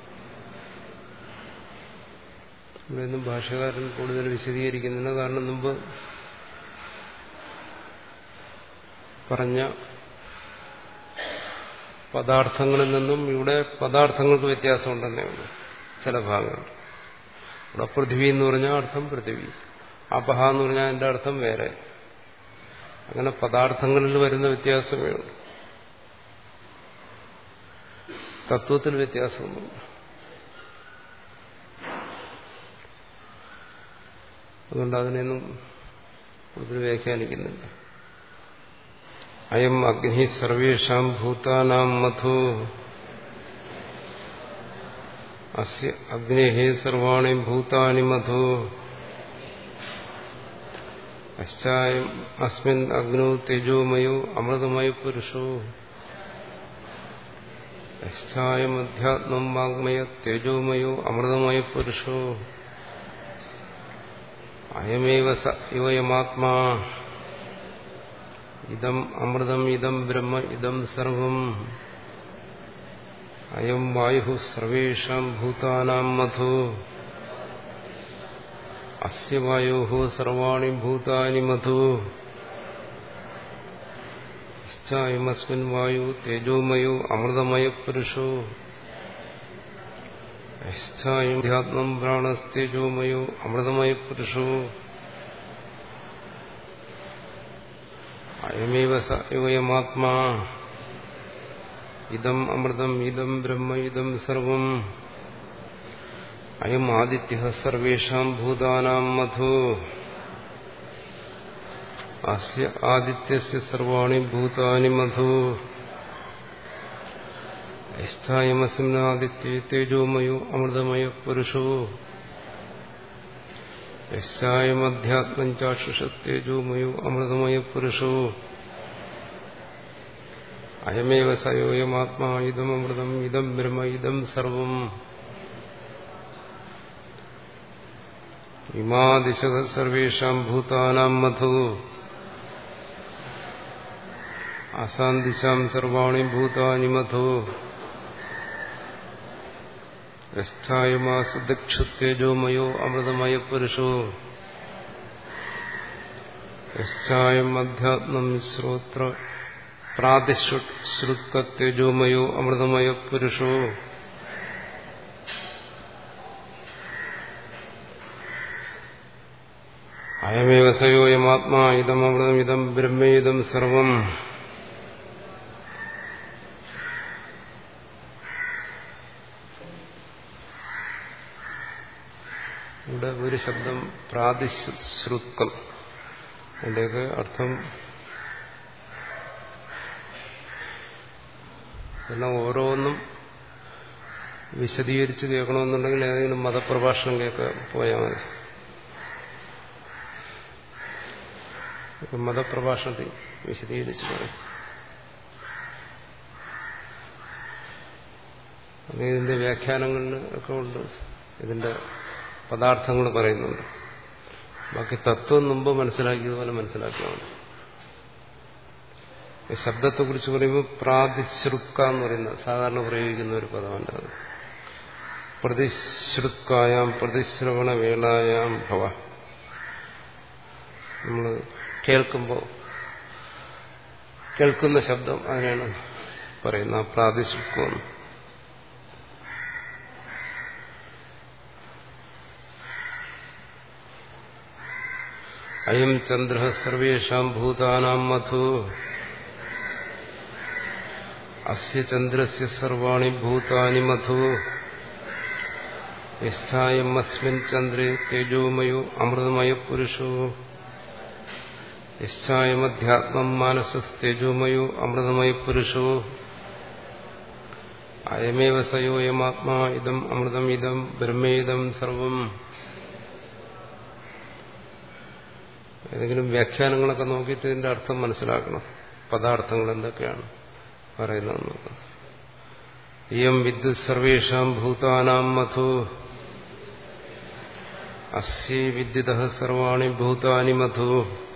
ഇവിടെയൊന്നും ഭാഷകാരൻ കൂടുതൽ വിശദീകരിക്കുന്നില്ല. കാരണം മുമ്പ് പറഞ്ഞ പദാർത്ഥങ്ങളിൽ നിന്നും ഇവിടെ പദാർത്ഥങ്ങൾക്ക് വ്യത്യാസമുണ്ടെന്നേ ഉള്ളൂ. ചില ഭാഗങ്ങൾ ഇവിടെ പൃഥ്വി എന്ന് പറഞ്ഞാൽ അർത്ഥം പൃഥ്വി, അപഹ എന്ന് പറഞ്ഞാൽ അതിന്റെ അർത്ഥം വേറെ. അങ്ങനെ പദാർത്ഥങ്ങളിൽ വരുന്ന വ്യത്യാസമേ ഉള്ളൂ, തത്വത്തിൽ വ്യത്യാസമൊന്നുമില്ല. അതുകൊണ്ട് അതിനെയൊന്നും കൂടുതൽ വ്യാഖ്യാനിക്കുന്നില്ല. അയം അഗ്നി സർവേഷാം ഭൂതാനാം മധു അസ്യ അഗ്നേഹേ സർവാണി ഭൂതാനി മധു അശ്ചായം അസ്മിൻ അഗ്നോ തേജോമയോ അമൃതമയ പുരുഷോ യശ്ചായം അധ്യാത്മം വാങ്മയ തേജോമയോ അമൃതമയ പുരുഷോ അയമേവ സ യോയമാത്മാ ഇദം അമൃതം ഇദം ബ്രഹ്മ ഇദം സർവം അയം വായു സർവേഷാം ഭൂതാനാം മധു അസ്യ വായോഃ സർവാണി ഭൂതാനി മധു യശ്ചായമസ്മിൻ വായു തേജോമയോ അമൃതമയ പുരുഷോ യശ്ചായം ധ്യാത്മം പ്രാണസ്തേജോമയോ അമൃതമയ പുരുഷോ അയമേവ സ യോയമാത്മാ ഇദം അമൃതം ഇദം ബ്രഹ്മ ഇദം സർവം അയം ആദിത്യഃ സർവേഷാം ഭൂതാനാം മധു അസ്യ ആദിത്യസ്യ സർവാണി ഭൂതാനി മധു യശ്ചായമസ്മിൻ ആദിത്യേ തേജോമയോ അമൃതമയ പുരുഷോ യശ്ചായമധ്യാത്മം ചാക്ഷുഷ തേജോമയോ അമൃതമയ പുരുഷോ അയമേവ സയോയമാത്മാ ഇദമൃതം ഇദം ബ്രഹ്മ ഇദം സർവം ഇമാദിശഃ സർവേഷാം ഭൂതാനാം മധു അസാന്ദിശാം സർവാണി ഭൂതാനി മധു യശ്ചായമാസു ദക്ഷുതേജോമയോ അമൃതമയ പുരുഷോ യശ്ചായം അധ്യാത്മം ശ്രോത്ര പ്രാതിശ്രുതേജോമയോ അമൃതമയ പുരുഷോ അയമേവ സയോയമാത്മാ ഇദമൃതം ഇദം ബ്രഹ്മേദം സർവം ഇവിടെ ഒരു ശബ്ദം പ്രാതിശ്രുതം, അതിന്റെയൊക്കെ അർത്ഥം എല്ലാം ഓരോന്നും വിശദീകരിച്ച് കേൾക്കണമെന്നുണ്ടെങ്കിൽ ഏതെങ്കിലും മതപ്രഭാഷണം കേൾക്കാൻ പോയാൽ മതി. മതപ്രഭാഷണത്തിൽ വിശദീകരിച്ച് പറയും. അത് ഇതിന്റെ വ്യാഖ്യാനങ്ങളിൽ ഒക്കെ ഉണ്ട്, ഇതിന്റെ പദാർത്ഥങ്ങൾ പറയുന്നുണ്ട്. ബാക്കി തത്വം മുമ്പ് മനസ്സിലാക്കിയതുപോലെ മനസ്സിലാക്കിയാണ്. ശബ്ദത്തെക്കുറിച്ച് പറയുമ്പോൾ പ്രാതിശ്രുത്ക എന്ന് പറയുന്ന സാധാരണ പ്രയോഗിക്കുന്ന ഒരു പദമല്ല അത്. പ്രതിശ്രുത്കായാം പ്രതിശ്രവണ വേളായാം ഭവ. നമ്മൾ കേൾക്കുമ്പോൾ കേൾക്കുന്ന ശബ്ദം അതിനാണ് പറയുന്ന പ്രാതിശ്രുത്കം. അയം ചന്ദ്രഃ സർവേഷാം ഭൂതാനാം മധു അസ്യ ചന്ദ്രസ്യ സർവാണി ഭൂതാനി മധു യശ്ചായം അസ്മിൻ ചന്ദ്രേ തേജോമയോ അമൃതമയ പുരുഷോ യശ്ചായമധ്യാത്മം മാനസസ്തേജോമയോ അമൃതമയ പുരുഷോ അയമേവ സയോയമാത്മാ ഇദം അമൃതം ഇദം ബ്രഹ്മേദം സർവം. ഏതെങ്കിലും വ്യാഖ്യാനങ്ങളൊക്കെ നോക്കിയിട്ട് ഇതിന്റെ അർത്ഥം മനസ്സിലാക്കണം. പദാർത്ഥങ്ങൾ എന്തൊക്കെയാണ് പറയുന്നത്. ഇയം വിദ്യുത് സർവേഷാം ഭൂതാനാം മധു അസ്യൈ വിദ്യുതഃ സർവാണി ഭൂതാനി മധു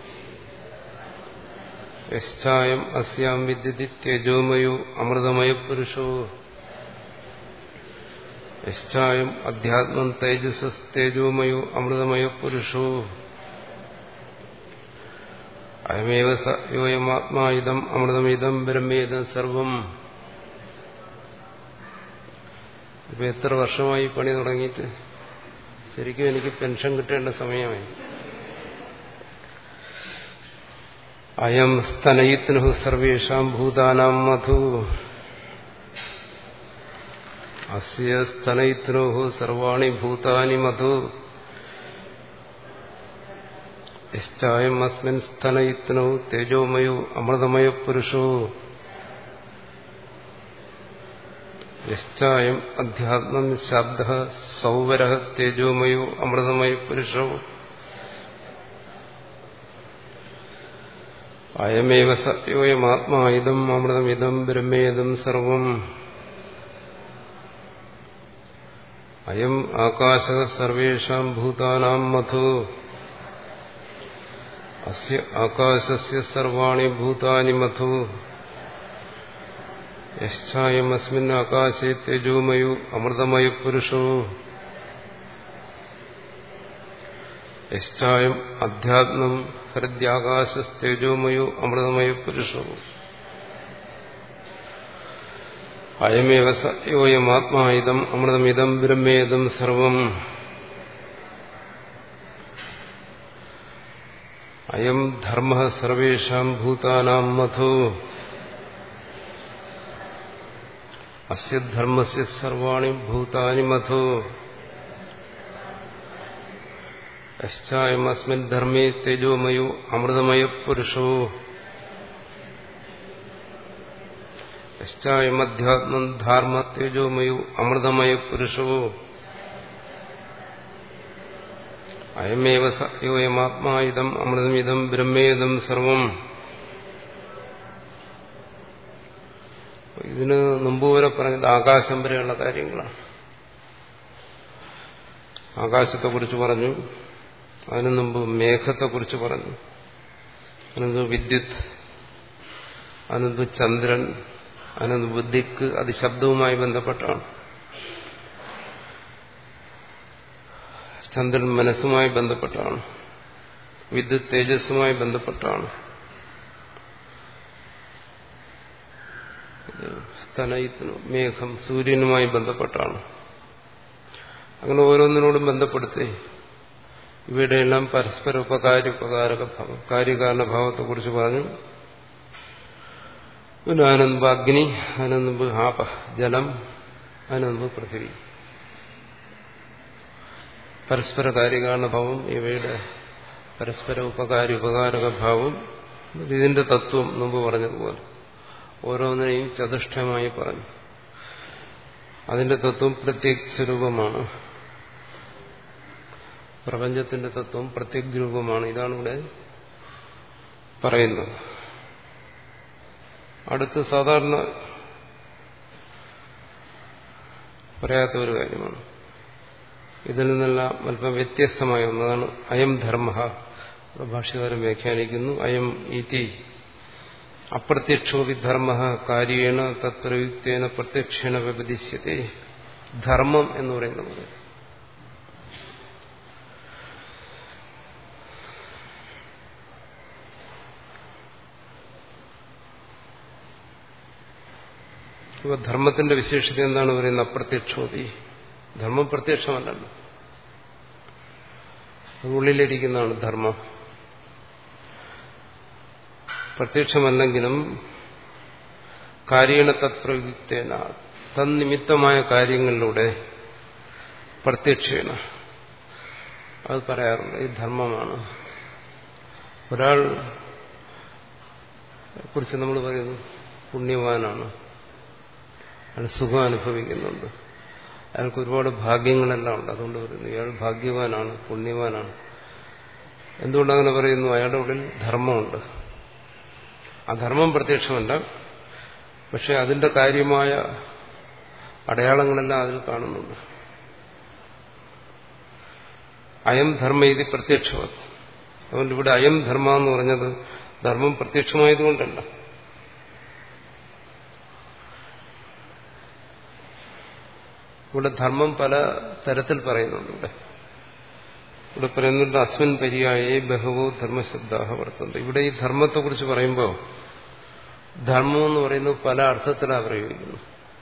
യശ്ചായം അസ്യാം വിദ്യുതി തേജോമയോ അമൃതമയ പുരുഷോ യശ്ചായം അധ്യാത്മം തേജസ് തേജോമയോ അമൃതമയ പുരുഷോ അയമേവ സയോയമാത്മാ ഇദം അമൃതമിദം ബ്രഹ്മേദം സർവം. ഇപ്പൊ എത്ര വർഷമായി പണി തുടങ്ങിയിട്ട്? ശരിക്കും എനിക്ക് പെൻഷൻ കിട്ടേണ്ട സമയമായി. അയം സ്തനയിത്നു സർവേഷാം ഭൂതാനാം മധു അസ്യ സ്തനയിത്നോ സർവാണി ഭൂതാനി മധു യശ്ചായം അസ്മിൻ സ്തനയിത്നോ തേജോമയോ അമൃതമയ പുരുഷോ യശ്ചായം അധ്യാത്മം ശബ്ദഃ സൗവരഃ തേജോമയോ അമൃതമയ പുരുഷോ അയമേവ സയോയമാത്മാ ഇദം അമൃതമിദം ബ്രഹ്മേദം സർവം. അയം ആകാശഃ സർവേഷാം ഭൂതാനാം മധു അസ്യ ആകാശസ്യ സർവാണി ഭൂതാനി മധു യശ്ചായം അസ്മിൻ ആകാശേ തേജോമയോ അമൃതമയ പുരുഷോ യശ്ചായം അധ്യാത്മം ഹൃദ്യാകാശസ്തേജോമയോ അമൃതമയ പുരുഷോ അയമേവ സയോയമാത്മാ ഇദം അമൃതമിദം ബ്രഹ്മേദം സർവം. അയം ധർമ്മഃ സർവേഷാം ഭൂതാനാം മധു അസ്യ ധർമ്മസ്യ സർവാണി ഭൂതാനി മധു യശ്ചായം അസ്മിൻ ധർമ്മേ തേജോമയോ അമൃതമയ പുരുഷോ യശ്ചായം അധ്യാത്മം ധാർമ്മ തേജോമയോ അമൃതമയ പുരുഷോ അയമേവ സയോയമാത്മാ ഇദം അമൃതമിദം ബ്രഹ്മേദം സർവം. ഇതിന് മുമ്പ് വരെ പറഞ്ഞത് ആകാശം വരെയുള്ള കാര്യങ്ങളാണ്. ആകാശത്തെക്കുറിച്ച് പറഞ്ഞു, അതിനു മുമ്പ് മേഘത്തെക്കുറിച്ച് പറഞ്ഞു, അതിനു വിദ്യുത്, അതിനു ചന്ദ്രൻ, അതിനു ബുദ്ധിക്ക്, അത് ശബ്ദവുമായി ബന്ധപ്പെട്ടാണ്. ചന്ദ്രൻ മനസ്സുമായി ബന്ധപ്പെട്ടാണ്, വിദ്യുത് തേജസ്സുമായി ബന്ധപ്പെട്ടാണ്, സ്തനയിത്വം മേഘം സൂര്യനുമായി ബന്ധപ്പെട്ടാണ്. അങ്ങനെ ഓരോന്നിനോടും ബന്ധപ്പെടുത്തി ഇവയുടെയെല്ലാം പരസ്പര ഉപകാര്യ ഉപകാരക ഭാവം, കാര്യകാരണഭാവത്തെക്കുറിച്ച് പറഞ്ഞു. പിന്നെ അതിനുമുമ്പ് അഗ്നി, അതിനുമുമ്പ് ആപ ജലം, അതിനുമുമ്പ് പൃഥ്വി. പരസ്പര കാര്യകാരണഭാവം, ഇവയുടെ പരസ്പര ഉപകാര്യ ഉപകാരക ഭാവം, ഇതിന്റെ തത്വം മുമ്പ് പറഞ്ഞതുപോലെ ഓരോന്നിനെയും ചതുഷ്ടമായി പറഞ്ഞു. അതിന്റെ തത്വം പ്രത്യേക സ്വരൂപമാണ്, പ്രപഞ്ചത്തിന്റെ തത്വം പ്രത്യേക രൂപമാണ്. ഇതാണ് ഇവിടെ പറയുന്നത്. അടുത്ത് സാധാരണ പറയാത്ത ഒരു കാര്യമാണ്, ഇതിൽ നിന്നെല്ലാം അല്പം വ്യത്യസ്തമായ ഒന്നതാണ് അയം ധർമ്മ. ഭാഷ്യകാരൻ വ്യാഖ്യാനിക്കുന്നു, അയം ഇതി അപ്രത്യക്ഷോപി ധർമ്മ കാര്യേണ തത്പ്രയുക്തേന പ്രത്യക്ഷേണ വ്യപദിശ്യത്തെ. ധർമ്മം എന്ന് പറയുന്നത് ഇപ്പൊ ധർമ്മത്തിന്റെ വിശേഷത എന്താണ് പറയുന്നത്? അപ്രത്യക്ഷോപി. ധർമ്മം പ്രത്യക്ഷമല്ലല്ലോ, ഉള്ളിലിരിക്കുന്നതാണ് ധർമ്മം. പ്രത്യക്ഷമല്ലെങ്കിലും കാര്യേണ തത്പ്രയുക്തേന, തന്നിമിത്തമായ കാര്യങ്ങളിലൂടെ പ്രത്യക്ഷേണ, അത് പറയാറുണ്ട്, ഈ ധർമ്മമാണ്. ഒരാൾ കുറിച്ച് നമ്മൾ പറയുന്നു പുണ്യവാനാണ്, അയാൾ സുഖം അനുഭവിക്കുന്നുണ്ട്, അയാൾക്ക് ഒരുപാട് ഭാഗ്യങ്ങളെല്ലാം ഉണ്ട്. അതുകൊണ്ട് പറയുന്നു ഇയാൾ ഭാഗ്യവാനാണ്, പുണ്യവാനാണ്. എന്തുകൊണ്ടങ്ങനെ പറയുന്നു? അയാളുടെ ഉള്ളിൽ ധർമ്മമുണ്ട്. ആ ധർമ്മം പ്രത്യക്ഷമല്ല, പക്ഷെ അതിന്റെ കാര്യമായ അടയാളങ്ങളെല്ലാം അതിൽ കാണുന്നുണ്ട്. അയം ധർമ്മ ഇത് പ്രത്യക്ഷമാണ്. അതുകൊണ്ട് ഇവിടെ അയം ധർമ്മ എന്ന് പറഞ്ഞത് ധർമ്മം പ്രത്യക്ഷമായതുകൊണ്ടല്ല. ഇവിടെ ധർമ്മം പല തരത്തിൽ പറയുന്നുണ്ട്. ഇവിടെ ഇവിടെ പറയുന്നുണ്ട് അസ്മിൻ പര്യായേ ബഹവോ ധർമ്മശബ്ദാഹ വർത്തന്ത. ഇവിടെ ഈ ധർമ്മത്തെക്കുറിച്ച് പറയുമ്പോൾ ധർമ്മം എന്ന് പറയുന്നത് പല അർത്ഥത്തിലാണ് പ്രയോഗിക്കുന്നത്.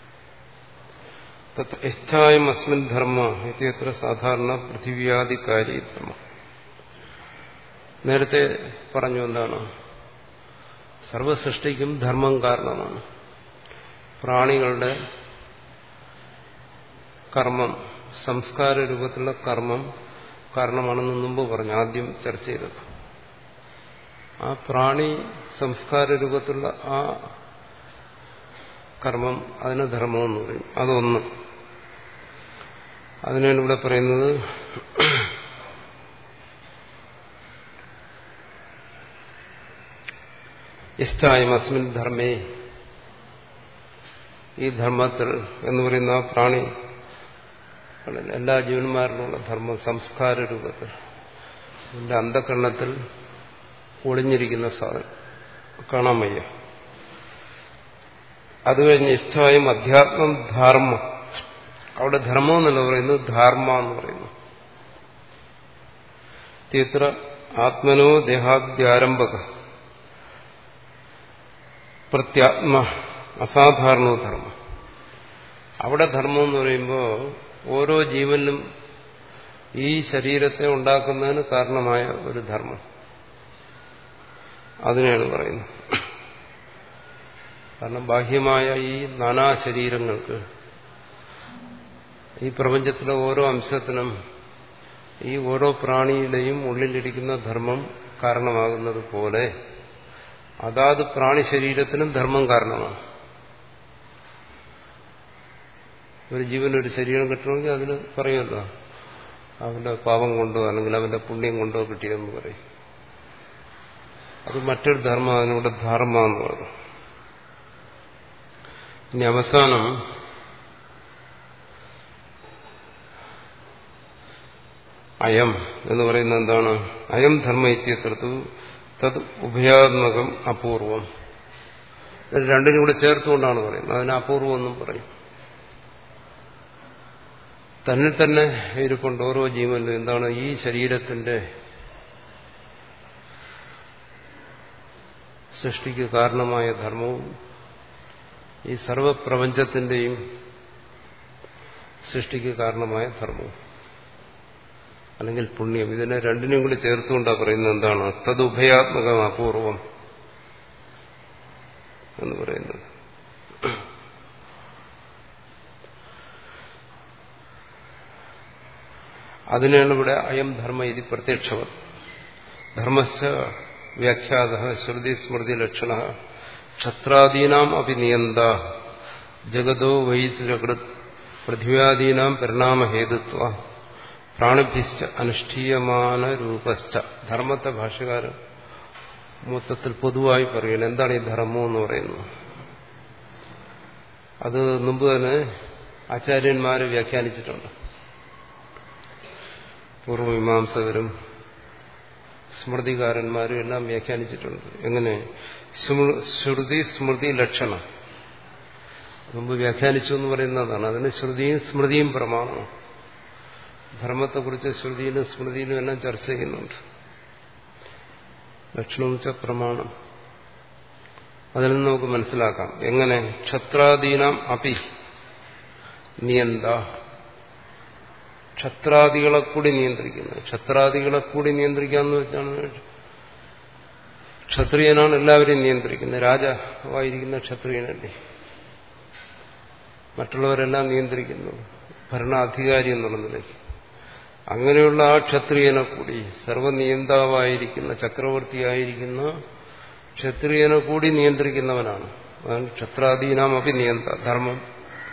യശ്ചായം അസ്മിൻ ധർമ്മ ഇത്യത്ര സാധാരണ പൃഥിവ്യാദികാരി ധർമ്മ. നേരത്തെ പറഞ്ഞു എന്താണ്? സർവസൃഷ്ടിക്കും ധർമ്മം കാരണമാണ്. പ്രാണികളുടെ കർമ്മം, സംസ്കാര രൂപത്തിലുള്ള കർമ്മം കാരണമാണെന്ന് മുമ്പ് പറഞ്ഞു, ആദ്യം ചർച്ച ചെയ്തത്. ആ പ്രാണി സംസ്കാര രൂപത്തിലുള്ള ആ കർമ്മം അതിന് ധർമ്മമെന്ന് പറയും. അതൊന്ന്. അതിനാണ് ഇവിടെ പറയുന്നത് ഇഷ്ടായം അസ്മിൻ ധർമ്മേ. ഈ ധർമ്മത്തിൽ എന്ന് പറയുന്ന ആ പ്രാണി എല്ലാ ജീവന്മാരിലുള്ള ധർമ്മം സംസ്കാര രൂപത്തിൽ അതിന്റെ അന്ധകരണത്തിൽ ഒളിഞ്ഞിരിക്കുന്ന സാധനം കാണാൻ വയ്യ. അത് കഴിഞ്ഞ് ഇഷ്ടായും അധ്യാത്മം ധർമ്മം. അവിടെ ധർമ്മം എന്നല്ല പറയുന്നത്, ധാർമ്മ എന്ന് പറയുന്നു. ഇത്ര ആത്മനോ ദേഹാദ്യാരംഭക പ്രത്യാത്മ അസാധാരണോ ധർമ്മം. അവിടെ ധർമ്മം എന്ന് പറയുമ്പോൾ ഓരോ ജീവനിലും ഈ ശരീരത്തെ ഉണ്ടാക്കുന്നതിന് കാരണമായ ഒരു ധർമ്മം, അതിനെയാണ് പറയുന്നത്. കാരണം ബാഹ്യമായ ഈ നാനാ ശരീരങ്ങൾക്ക്, ഈ പ്രപഞ്ചത്തിലെ ഓരോ അംശത്തിനും ഈ ഓരോ പ്രാണിയുടെയും ഉള്ളിലിരിക്കുന്ന ധർമ്മം കാരണമാകുന്നത് പോലെ അതാത് പ്രാണി ശരീരത്തിനും ധർമ്മം കാരണമാണ്. ഒരു ജീവനൊരു ശരീരം കിട്ടണമെങ്കിൽ അതിന് പറയുമല്ലോ, അവന്റെ പാപം കൊണ്ടോ അല്ലെങ്കിൽ അവന്റെ പുണ്യം കൊണ്ടോ കിട്ടിയെന്ന് പറയും. അത് മറ്റൊരു ധർമ്മം, അതിനൂടെ ധർമ്മ എന്ന് പറഞ്ഞു. ഇനി അവസാനം അയം എന്ന് പറയുന്നത് എന്താണ്? അയം ധർമ്മ ഇത്യത്രത്തു തത് ഉഭയാത്മകം അപൂർവം. രണ്ടിനും കൂടെ ചേർത്തുകൊണ്ടാണ് പറയുന്നത്. അതിന് അപൂർവം എന്നും പറയും. തന്നിൽ തന്നെ ഇരിപ്പുണ്ട് ഓരോ ജീവനിലും. എന്താണ്? ഈ ശരീരത്തിന്റെ സൃഷ്ടിക്ക് കാരണമായ ധർമ്മവും ഈ സർവപ്രപഞ്ചത്തിന്റെയും സൃഷ്ടിക്ക് കാരണമായ ധർമ്മവും അല്ലെങ്കിൽ പുണ്യം, ഇതിനെ രണ്ടിനും കൂടി ചേർത്തുകൊണ്ടാണ് പറയുന്നത്. എന്താണ്? തദുഭയാത്മകം അപൂർവം എന്ന് പറയുന്നത്. അതിനാണ് ഇവിടെ അയം ധർമ്മ ഇത് പ്രത്യക്ഷവത്. ധർമ്മശ്ച വ്യാഖ്യാത ശ്രുതി സ്മൃതി ലക്ഷണ ക്ഷത്രാദീനാം അഭിനിയന്ത ജഗതോ വൈതൃകൃത് പൃഥ്വ്യാദീനാം പരിണാമഹേതുത്വ പ്രാണിഭ്യശ്ച അനുഷ്ഠീയമാന രൂപശ്ച. ധർമ്മത്തെ ഭാഷകാരൻ മൊത്തത്തിൽ പൊതുവായി പറയുന്നത്. എന്താണ് ഈ ധർമ്മം എന്ന് പറയുന്നത്? അത് മുമ്പ് തന്നെ ആചാര്യന്മാര് വ്യാഖ്യാനിച്ചിട്ടുണ്ട്. പൂർവമീമാംസകരും സ്മൃതികാരന്മാരും എല്ലാം വ്യാഖ്യാനിച്ചിട്ടുണ്ട്. എങ്ങനെ? ശ്രുതി സ്മൃതി ലക്ഷണം മുമ്പ് വ്യാഖ്യാനിച്ചു എന്ന് പറയുന്നതാണ്. അതിന് ശ്രുതിയും സ്മൃതിയും പ്രമാണമാണ്. ധർമ്മത്തെക്കുറിച്ച് ശ്രുതിയിലും സ്മൃതിയിലും എല്ലാം ചർച്ച ചെയ്യുന്നുണ്ട്. ലക്ഷണം ച പ്രമാണം. അതിൽ നിന്ന് നമുക്ക് മനസ്സിലാക്കാം എങ്ങനെ ക്ഷത്രാദീനാം അപി നിയന്ത. ക്ഷത്രാദികളെ കൂടി നിയന്ത്രിക്കുന്നത്. ക്ഷത്രാദികളെ കൂടി നിയന്ത്രിക്കാന്ന് വെച്ചാണ് ക്ഷത്രിയനാണ് എല്ലാവരെയും നിയന്ത്രിക്കുന്നത്. രാജാവായിരിക്കുന്ന ക്ഷത്രിയനല്ലേ മറ്റുള്ളവരെല്ലാം നിയന്ത്രിക്കുന്നത്, ഭരണാധികാരി എന്നുള്ള നിലയ്ക്ക്. അങ്ങനെയുള്ള ആ ക്ഷത്രിയനെ കൂടി, സർവനിയന്താവായിരിക്കുന്ന ചക്രവർത്തിയായിരിക്കുന്ന ക്ഷത്രിയനെ കൂടി നിയന്ത്രിക്കുന്നവനാണ്. അതാണ് ക്ഷത്രാദീനാം അപി നിയന്ത. ധർമ്മം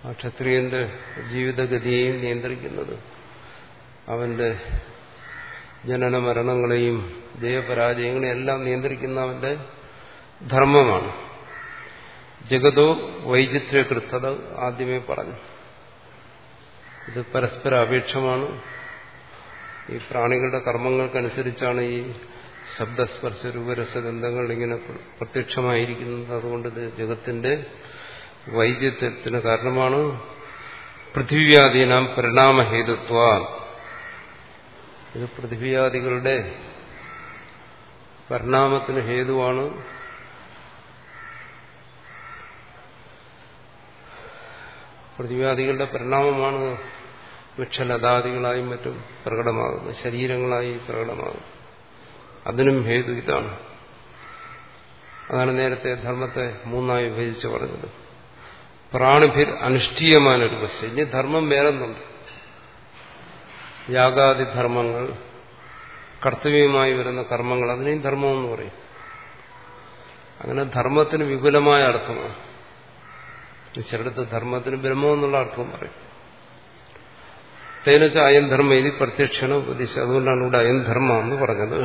ആ ക്ഷത്രിയന്റെ ജീവിതഗതിയെയും നിയന്ത്രിക്കുന്നത്, അവന്റെ ജനന മരണങ്ങളെയും ജയപരാജയങ്ങളെയും എല്ലാം നിയന്ത്രിക്കുന്ന അവന്റെ ധർമ്മമാണ്. ജഗതോ വൈചിത്ര്യകൃത്തത ആദ്യമേ പറഞ്ഞു. ഇത് പരസ്പര അപേക്ഷമാണ്. ഈ പ്രാണികളുടെ കർമ്മങ്ങൾക്കനുസരിച്ചാണ് ഈ ശബ്ദസ്പർശ രൂപരസഗന്ധങ്ങൾ ഇങ്ങനെ പ്രത്യക്ഷമായിരിക്കുന്നത്. അതുകൊണ്ട് ഇത് ജഗത്തിന്റെ വൈചിത്ര്യത്തിന് കാരണമാണ്. പൃഥ്വിയാദീനാം പരിണാമഹേതുത്വ, ഇത് പൃഥ്വിയാദികളുടെ പരിണാമത്തിന് ഹേതുവാണ്. പൃഥ്വിയാദികളുടെ പരിണാമമാണ് വൃക്ഷലതാദികളായും മറ്റും പ്രകടമാകുന്നത്, ശരീരങ്ങളായി പ്രകടമാകുന്നത്. അതിനും ഹേതു ഇതാണ്. അതാണ് നേരത്തെ ധർമ്മത്തെ മൂന്നായി വിഭജിച്ച് പറഞ്ഞത്. പ്രാണിഭിർ അനുഷ്ഠീയമാനൊരു വശം. ഇനി ധർമ്മം വേറൊന്നുണ്ട്. യാഗാദി ധർമ്മങ്ങൾ, കർത്തവ്യമായി വരുന്ന കർമ്മങ്ങൾ, അതിനെയും ധർമ്മമെന്ന് പറയും. അങ്ങനെ ധർമ്മത്തിന് വിപുലമായ അർത്ഥമാണ്. ചിലടത്ത് ധർമ്മത്തിന് ബ്രഹ്മമെന്നുള്ള അർത്ഥവും പറയും. തേനച്ച അയം ധർമ്മ ഇത് പ്രത്യക്ഷണ ഉപദേശിച്ചത്. അതുകൊണ്ടാണ് ഇവിടെ അയം ധർമ്മ എന്ന് പറഞ്ഞത്.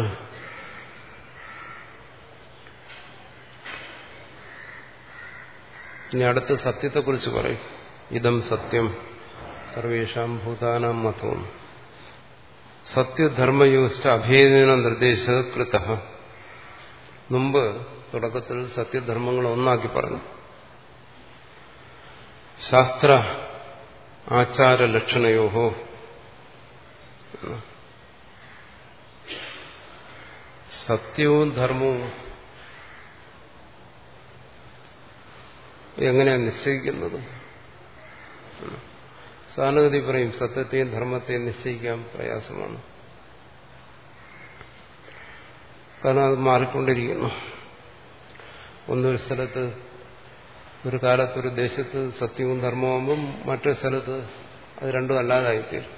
ഇനി അടുത്ത സത്യത്തെക്കുറിച്ച് പറയും. ഇതം സത്യം സർവേഷാം ഭൂതാനാം മതവും സത്യധർമ്മയോസ്ഥ അഭേദന നിർദ്ദേശ കൃത. മുമ്പ് തുടക്കത്തിൽ സത്യധർമ്മങ്ങൾ ഒന്നാക്കി പറഞ്ഞു. ശാസ്ത്ര ആചാരലക്ഷണയോഹോ, സത്യവും ധർമ്മവും എങ്ങനെയാണ് നിശ്ചയിക്കുന്നത്? സാധാരണഗതി പറയും സത്യത്തെയും ധർമ്മത്തെയും നിശ്ചയിക്കാൻ പ്രയാസമാണ്. കാരണം അത് മാറിക്കൊണ്ടിരിക്കുന്നു. ഒന്നൊരു സ്ഥലത്ത്, ഒരു കാലത്തൊരു ദേശത്ത് സത്യവും ധർമ്മമാകുമ്പം മറ്റൊരു സ്ഥലത്ത് അത് രണ്ടും അല്ലാതായിത്തീരും.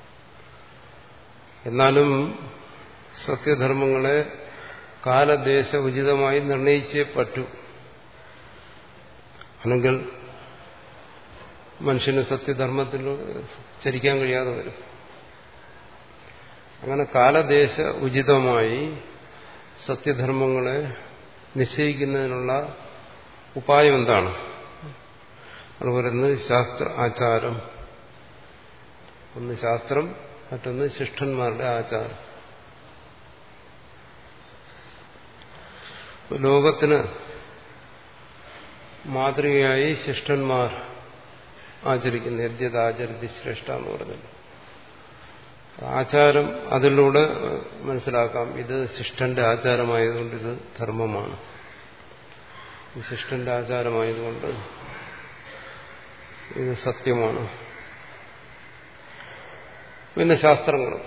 എന്നാലും സത്യധർമ്മങ്ങളെ കാലദേശ ഉചിതമായി നിർണയിച്ചേ പറ്റൂ. അല്ലെങ്കിൽ മനുഷ്യന് സത്യധർമ്മത്തിൽ ചരിക്കാൻ കഴിയാതെ വരും. അങ്ങനെ കാലദേശ ഉചിതമായി സത്യധർമ്മങ്ങളെ നിശ്ചയിക്കുന്നതിനുള്ള ഉപായം എന്താണ്? അത് പറയുന്നത് ശാസ്ത്ര ആചാരം. ഒന്ന് ശാസ്ത്രം, മറ്റൊന്ന് ശിഷ്ടന്മാരുടെ ആചാരം. ലോകത്തിന് മാതൃകയായി ശിഷ്ടന്മാർ ആചരിക്കുന്ന യദ്യതാചരതി ശ്രേഷ്ഠ എന്ന് പറഞ്ഞത് ആചാരം. അതിലൂടെ മനസ്സിലാക്കാം ഇത് ശിഷ്ടന്റെ ആചാരമായതുകൊണ്ട് ഇത് ധർമ്മമാണ്, ശിഷ്ടന്റെ ആചാരമായതുകൊണ്ട് ഇത് സത്യമാണ്. പിന്നെ ശാസ്ത്രങ്ങളും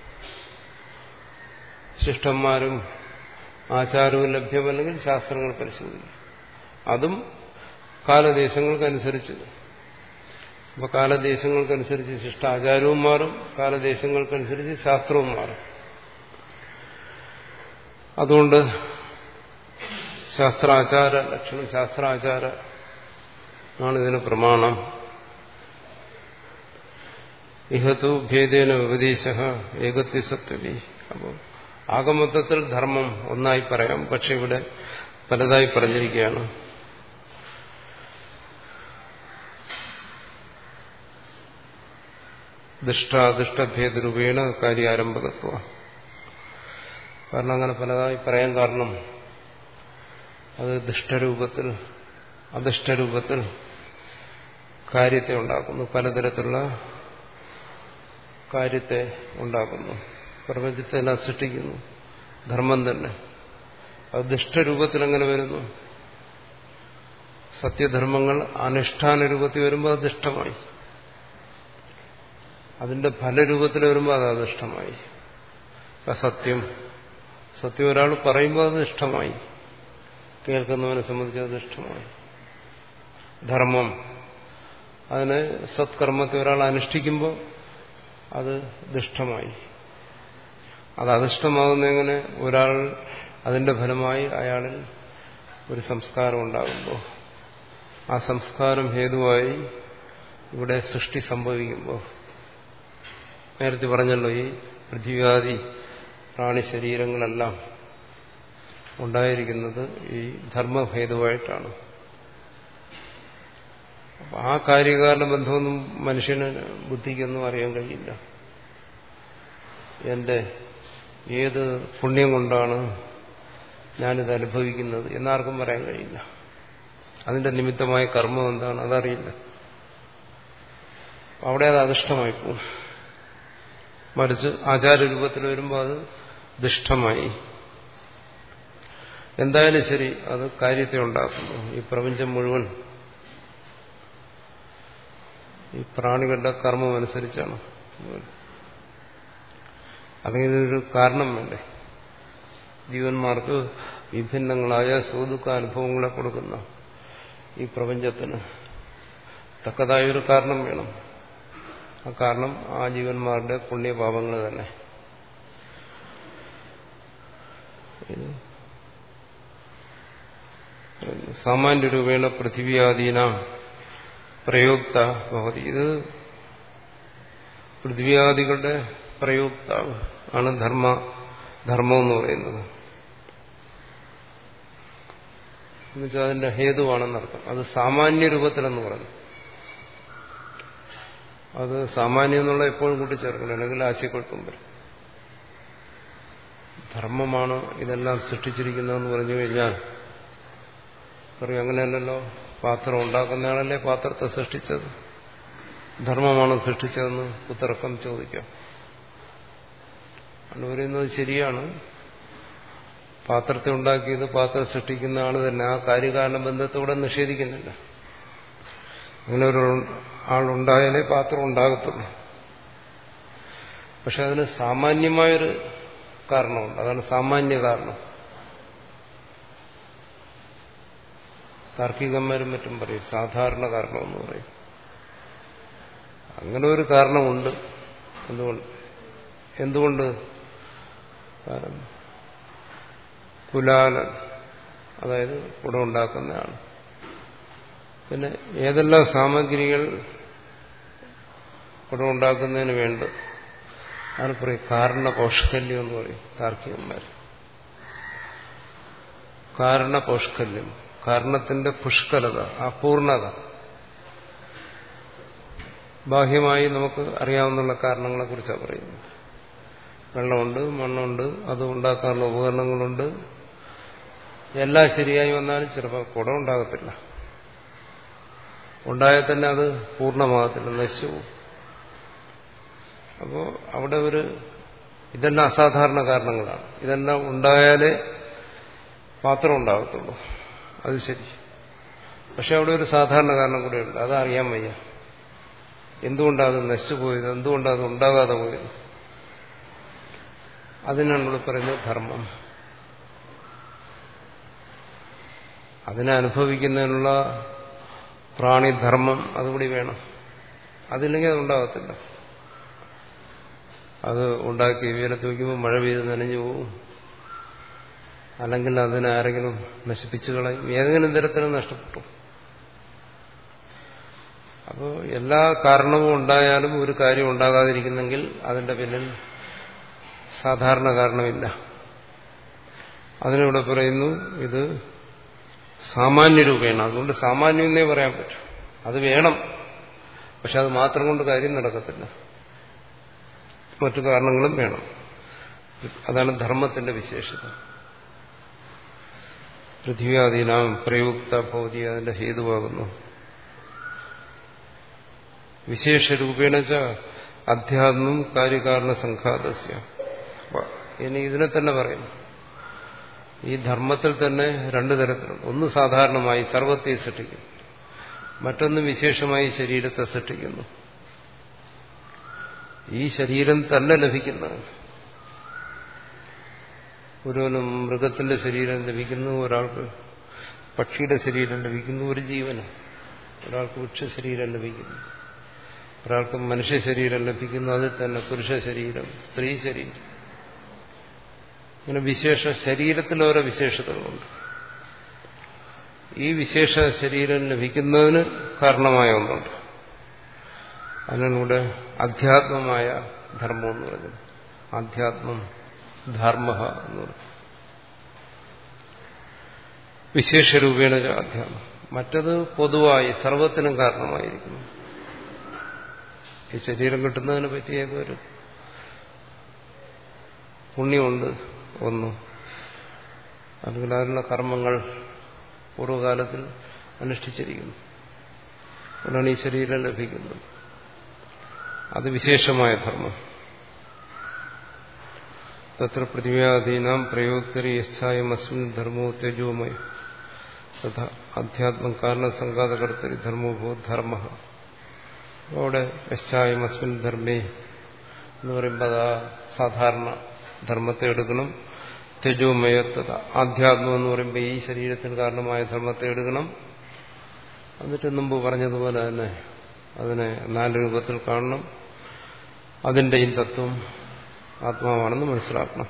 ശിഷ്ടന്മാരും ആചാരവും ലഭ്യമല്ലെങ്കിൽ ശാസ്ത്രങ്ങൾ പരിശോധിക്കും. അതും കാലദേശങ്ങൾക്കനുസരിച്ച്. അപ്പൊ കാലദേശങ്ങൾക്കനുസരിച്ച് ശിഷ്ടാചാരവും മാറും, കാലദേശങ്ങൾക്കനുസരിച്ച് ശാസ്ത്രവും മാറും. അതുകൊണ്ട് ശാസ്ത്രാചാര ലക്ഷണം, ശാസ്ത്രാചാര ആണ് ഇതിന് പ്രമാണം. ഇഹതു ഭേദേന ഉപദേശ ഏകത്വ സത്വവി. അപ്പോൾ ആകമൊത്തത്തിൽ ധർമ്മം ഒന്നായി പറയാം, പക്ഷെ ഇവിടെ പലതായി പറഞ്ഞിരിക്കുകയാണ്. ദുഷ്ടാദുഷ്ടഭേദരൂപേണ കാര്യാരംഭകത്വ. കാരണം അങ്ങനെ പലതായി പറയാൻ കാരണം അത് ദുഷ്ടരൂപത്തിൽ അദുഷ്ടരൂപത്തിൽ കാര്യത്തെ ഉണ്ടാക്കുന്നു, പലതരത്തിലുള്ള കാര്യത്തെ ഉണ്ടാക്കുന്നു, പ്രപഞ്ചത്തെ എല്ലാം സൃഷ്ടിക്കുന്നു. ധർമ്മം തന്നെ അത് ദുഷ്ടരൂപത്തിൽ എങ്ങനെ വരുന്നു? സത്യധർമ്മങ്ങൾ അനുഷ്ഠാന രൂപത്തിൽ വരുമ്പോൾ അത് ദുഷ്ടമായി, അതിന്റെ ഫലരൂപത്തിൽ വരുമ്പോൾ അത് അദുഷ്ടമായി. സത്യം സത്യം ഒരാൾ പറയുമ്പോൾ അത് ഇഷ്ടമായി, കേൾക്കുന്നവനെ സംബന്ധിച്ച് അത് ഇഷ്ടമായി. ധർമ്മം അതിനെ സത്കർമ്മത്തെ ഒരാൾ അനുഷ്ഠിക്കുമ്പോൾ അത് ദുഷ്ടമായി. അത് അധിഷ്ഠമാകുന്ന എങ്ങനെ? ഒരാൾ അതിന്റെ ഫലമായി അയാളിൽ ഒരു സംസ്കാരം ഉണ്ടാകുമ്പോൾ ആ സംസ്കാരം ഹേതുവായി ഇവിടെ സൃഷ്ടി സംഭവിക്കുമ്പോൾ നേരത്തെ പറഞ്ഞല്ലോ ഈ പൃഥ്വിയാദി പ്രാണിശരീരങ്ങളെല്ലാം ഉണ്ടായിരിക്കുന്നത് ഈ ധർമ്മഭേദമായിട്ടാണ്. അപ്പൊ ആ കാര്യകാരണ ബന്ധമൊന്നും മനുഷ്യന് ബുദ്ധിക്കൊന്നും അറിയാൻ കഴിയില്ല. എന്റെ ഏത് പുണ്യം കൊണ്ടാണ് ഞാനിത് അനുഭവിക്കുന്നത് എന്നാർക്കും പറയാൻ കഴിയില്ല. അതിന്റെ നിമിത്തമായ കർമ്മം എന്താണ് അതറിയില്ല. അവിടെ അത് അധിഷ്ഠമായി പോകും. മറിച്ച് ആചാരരൂപത്തിൽ വരുമ്പോൾ അത് ദിഷ്ടമായി. എന്തായാലും ശരി, അത് കാര്യത്തെ ഉണ്ടാക്കുന്നു. ഈ പ്രപഞ്ചം മുഴുവൻ ഈ പ്രാണികളുടെ കർമ്മം അനുസരിച്ചാണ്. അല്ലെങ്കിൽ ഇതിനൊരു കാരണം വേണ്ടേ? ജീവന്മാർക്ക് വിഭിന്നങ്ങളായ സുഖദുഃഖ അനുഭവങ്ങളെ കൊടുക്കുന്ന ഈ പ്രപഞ്ചത്തിന് തക്കതായൊരു കാരണം വേണം. ആ കാരണം ആ ജീവന്മാരുടെ പുണ്യപാപങ്ങൾ തന്നെ. സാമാന്യ രൂപേണ പൃഥിവ്യാദീന പ്രയോക്ത ഭവതി. ഇത് പൃഥ്വിയാദികളുടെ പ്രയോക്താവ് ആണ് ധർമ്മ ധർമ്മം എന്ന് പറയുന്നത്. എന്നുവെച്ചാൽ അതിന്റെ ഹേതുവാണെന്നർത്ഥം. അത് സാമാന്യ രൂപത്തിലെന്ന് പറഞ്ഞു. അത് സാമാന്യം എന്നുള്ള എപ്പോഴും കൂട്ടിച്ചേർക്കണം, അല്ലെങ്കിൽ ആശയക്കുഴപ്പം വരും. ധർമ്മമാണ് ഇതെല്ലാം സൃഷ്ടിച്ചിരിക്കുന്നതെന്ന് പറഞ്ഞു കഴിഞ്ഞാൽ പറയും അങ്ങനെയല്ലല്ലോ, പാത്രം ഉണ്ടാക്കുന്നയാളല്ലേ പാത്രത്തെ സൃഷ്ടിച്ചത്, ധർമ്മമാണ് സൃഷ്ടിച്ചതെന്ന് കുത്തർക്കം ചോദിക്കാം. അത് പറയുന്നത് ശരിയാണ്. പാത്രത്തെ ഉണ്ടാക്കിയത് പാത്രം സൃഷ്ടിക്കുന്ന ആള് തന്നെ. ആ കാര്യകാരണ ബന്ധത്തോടെ നിഷേധിക്കുന്നില്ല. അങ്ങനെ ഒരു ആളുണ്ടായാലേ പാത്രം ഉണ്ടാകത്തുള്ളൂ. പക്ഷെ അതിന് സാമാന്യമായൊരു കാരണമുണ്ട്. അതാണ് സാമാന്യ കാരണം. താർക്കികന്മാരും മറ്റും പറയും സാധാരണ കാരണമെന്ന് പറയും. അങ്ങനെ ഒരു കാരണമുണ്ട്. എന്തുകൊണ്ട് എന്തുകൊണ്ട് കാരണം കുലാലൻ, അതായത് കുടം ഉണ്ടാക്കുന്നതാണ്. പിന്നെ ഏതെല്ലാം സാമഗ്രികൾ കുടം ഉണ്ടാക്കുന്നതിന് വേണ്ട അതിന് പറയും കാരണപൗഷ്കല്യം എന്ന് പറയും താർക്കികന്മാർ. കാരണപൗഷ്കല്യം, കാരണത്തിന്റെ പുഷ്കലത, ആ പൂർണ്ണത. ബാഹ്യമായി നമുക്ക് അറിയാവുന്ന കാരണങ്ങളെ കുറിച്ചാണ് പറയുന്നത്. വെള്ളമുണ്ട്, മണ്ണുണ്ട്, അത് ഉണ്ടാക്കാനുള്ള ഉപകരണങ്ങളുണ്ട്. എല്ലാം ശരിയായി വന്നാലും ചിലപ്പോൾ കുടം ഉണ്ടാകത്തില്ല. ഉണ്ടായാൽ തന്നെ അത് പൂർണ്ണമാകത്തില്ല, നശിച്ചു പോകും. അപ്പോൾ അവിടെ ഒരു ഇതെല്ലാം അസാധാരണ കാരണങ്ങളാണ്. ഇതെല്ലാം ഉണ്ടായാലേ പാത്രം ഉണ്ടാകത്തുള്ളൂ, അത് ശരി. പക്ഷെ അവിടെ ഒരു സാധാരണ കാരണം കൂടെയുണ്ട്, അത് അറിയാൻ വയ്യ. എന്തുകൊണ്ടാണ് അത് നശിച്ചു പോയത്, എന്തുകൊണ്ടാണ് അത് ഉണ്ടാകാതെ പോയത്? അതിനാണ് ഇവിടെ പറയുന്നത് ധർമ്മം. അതിനെ അനുഭവിക്കുന്നതിനുള്ള പ്രാണിധർമ്മം അതുകൂടി വേണം. അതില്ലെങ്കിൽ അത് ഉണ്ടാകത്തില്ല. അത് ഉണ്ടാക്കി വെയിലത്ത് വയ്ക്കുമ്പോൾ മഴ പെയ്ത് നനഞ്ഞു പോകും, അല്ലെങ്കിൽ അതിനെ ആരെങ്കിലും നശിപ്പിച്ചു കളയും, ഏതെങ്കിലും തരത്തിലും നഷ്ടപ്പെട്ടു. അപ്പോൾ എല്ലാ കാരണവും ഉണ്ടായാലും ഒരു കാര്യം ഉണ്ടാകാതിരിക്കുന്നെങ്കിൽ അതിന്റെ പിന്നിൽ സാധാരണ കാരണമില്ല. അതിനിവിടെ പറയുന്നു ഇത് സാമാന്യ രൂപേണ. അതുകൊണ്ട് സാമാന്യം എന്നേ പറയാൻ പറ്റും. അത് വേണം, പക്ഷെ അത് മാത്രം കൊണ്ട് കാര്യം നടക്കത്തില്ല, മറ്റു കാരണങ്ങളും വേണം. അതാണ് ധർമ്മത്തിന്റെ വിശേഷത. പൃഥ്വിയാദീനാം പ്രയുക്ത ഭൗതി അതിന്റെ ഹേതുവാകുന്നു. വിശേഷരൂപേണ ച അധ്യാത്മം കാര്യകാരണ സംഘാതസ്യ. ഇനി ഇതിനെ തന്നെ പറയുന്നു. ഈ ധർമ്മത്തിൽ തന്നെ രണ്ടു തരത്തിലുണ്ട്. ഒന്ന് സാധാരണമായി സർവത്തെ സൃഷ്ടിക്കുന്നു, മറ്റൊന്ന് വിശേഷമായി ശരീരത്തെ സൃഷ്ടിക്കുന്നു. ഈ ശരീരം തന്നെ ലഭിക്കുന്നതാണ്. ഒരുവന് മൃഗത്തിന്റെ ശരീരം ലഭിക്കുന്നു, ഒരാൾക്ക് പക്ഷിയുടെ ശരീരം ലഭിക്കുന്നു, ഒരു ജീവന്. ഒരാൾക്ക് വൃക്ഷശരീരം ലഭിക്കുന്നു, ഒരാൾക്ക് മനുഷ്യ ശരീരം ലഭിക്കുന്നു, അതിൽ തന്നെ പുരുഷ ശരീരം, സ്ത്രീ ശരീരം. ഇങ്ങനെ വിശേഷ ശരീരത്തിൽ ഓരോ വിശേഷതകളുണ്ട്. ഈ വിശേഷ ശരീരം ലഭിക്കുന്നതിന് കാരണമായ ഒന്നുണ്ട്. അതിനാണ് ഇവിടെ അധ്യാത്മമായ ധർമ്മം എന്ന് പറഞ്ഞത്. ആധ്യാത്മം ധർമ്മ എന്ന് പറഞ്ഞു. വിശേഷരൂപേണ അധ്യാത്മം. മറ്റത് പൊതുവായി സർവത്തിനും കാരണമായിരിക്കുന്നു. ഈ ശരീരം കിട്ടുന്നതിനെ പറ്റി ഏതൊരു പുണ്യമുണ്ട് ഒന്ന്, അല്ലെങ്കിൽ അതിനുള്ള കർമ്മങ്ങൾ പൂർവ്വകാലത്തിൽ അനുഷ്ഠിച്ചിരിക്കുന്നു. അതുകൊണ്ടാണ് ഈ ശരീരം ലഭിക്കുന്നത്. അത് വിശേഷമായ ധർമ്മം. തത്ര പൃഥിവ്യാദീനാം പ്രയോക്തരീസ്ഥായം അസ്മിൻ ധർമ്മോ തേജോമയ തഥാ അധ്യാത്മം കാരണസംഘാതകർത്തരി ധർമ്മോ ധർമ്മ. അവിടെ യശ്ചായം അസ്മിൻ ധർമ്മേ എന്ന് പറയുമ്പോൾ അതാ സാധാരണ ധർമ്മത്തെ എടുക്കണം. തേജോമയ തഥാ ആധ്യാത്മം എന്ന് പറയുമ്പോൾ ഈ ശരീരത്തിന് കാരണമായ ധർമ്മത്തെ എടുക്കണം. എന്നിട്ട് മുമ്പ് പറഞ്ഞതുപോലെ തന്നെ അതിനെ നാല് രൂപത്തിൽ കാണണം. അതിന്റെ ഈ തത്വം ആത്മാവാണെന്ന് മനസ്സിലാക്കണം.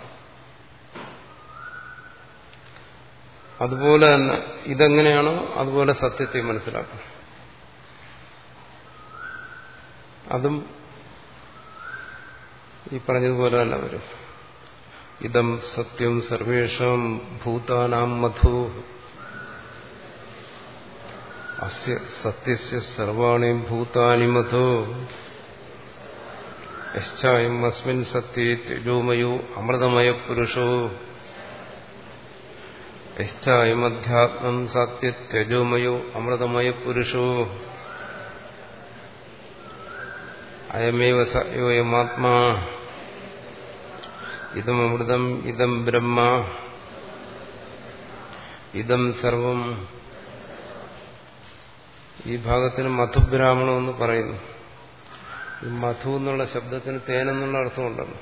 അതുപോലെ തന്നെ ഇതെങ്ങനെയാണോ അതുപോലെ സത്യത്തെ മനസ്സിലാക്കണം. അതും ഈ പറഞ്ഞതുപോലെ തന്നെ വരും. ഇദം സത്യം സർവേഷാം ഭൂതാനാം മധു അസ്യ സത്യസ്യ സർവാണി ഭൂതാനി മധു യശ്ചായം അസ്മിൻ സത്യേ തേജോമയോ അമൃതമയ പുരുഷോ യശ്ചായം അധ്യാത്മം സത്യ തേജോമയോ അമൃതമയ പുരുഷോ അയമേവ സയോയമാത്മാ ഇദം അമൃതം ഇദം ബ്രഹ്മ ഇദം സർവം. ഈ ഭാഗത്തിന് മധുബ്രാഹ്മണം എന്ന് പറയുന്നു. ഈ മധു എന്നുള്ള ശബ്ദത്തിന് തേനെന്നുള്ള അർത്ഥമുണ്ടല്ലോ.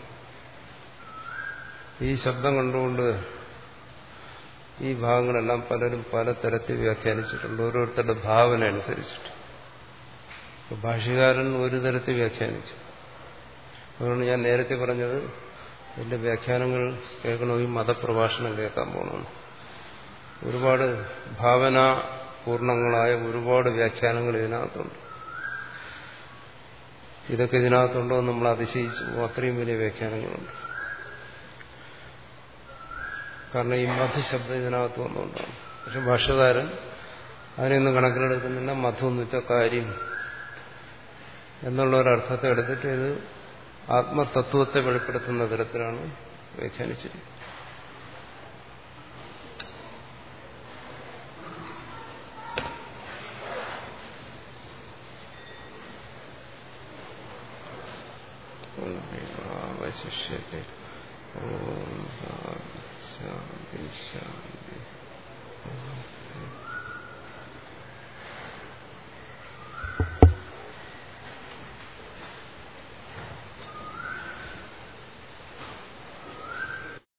ഈ ശബ്ദം കണ്ടുകൊണ്ട് ഈ ഭാഗങ്ങളെല്ലാം പലരും പലതരത്തിൽ വ്യാഖ്യാനിച്ചിട്ടുണ്ട്, ഓരോരുത്തരുടെ ഭാവന അനുസരിച്ചിട്ട്. ഭാഷ്യകാരൻ ഒരു തരത്തിൽ വ്യാഖ്യാനിച്ചു. അതുകൊണ്ട് ഞാൻ നേരത്തെ പറഞ്ഞത് ഇതിന്റെ വ്യാഖ്യാനങ്ങൾ കേൾക്കണമെങ്കിൽ മതപ്രഭാഷണം കേൾക്കാൻ പോകണം. ഒരുപാട് ഭാവനാപൂർണങ്ങളായ ഒരുപാട് വ്യാഖ്യാനങ്ങൾ ഇതിനകത്തുണ്ട്. ഇതൊക്കെ ഇതിനകത്തുണ്ടോ എന്ന് നമ്മൾ അതിശയിച്ചു. അത്രയും വലിയ വ്യാഖ്യാനങ്ങളുണ്ട്. കാരണം ഈ മധുശബ്ദം ഇതിനകത്ത് വന്നുകൊണ്ടാണ്. പക്ഷെ ഭാഷ്യകാരൻ അതിനൊന്നും കണക്കിലെടുക്കുന്നില്ല. മധു എന്ന് വെച്ചാൽ കാര്യം എന്നുള്ള ഒരർത്ഥത്തെ എടുത്തിട്ട് ഇത് ആത്മതത്വത്തെ വെളിപ്പെടുത്തുന്ന തരത്തിലാണ് വ്യാഖ്യാനിച്ചിരിക്കുന്നത്. അവശിഷ്യത്തെ ഓം ശാന്തി ശാന്തി.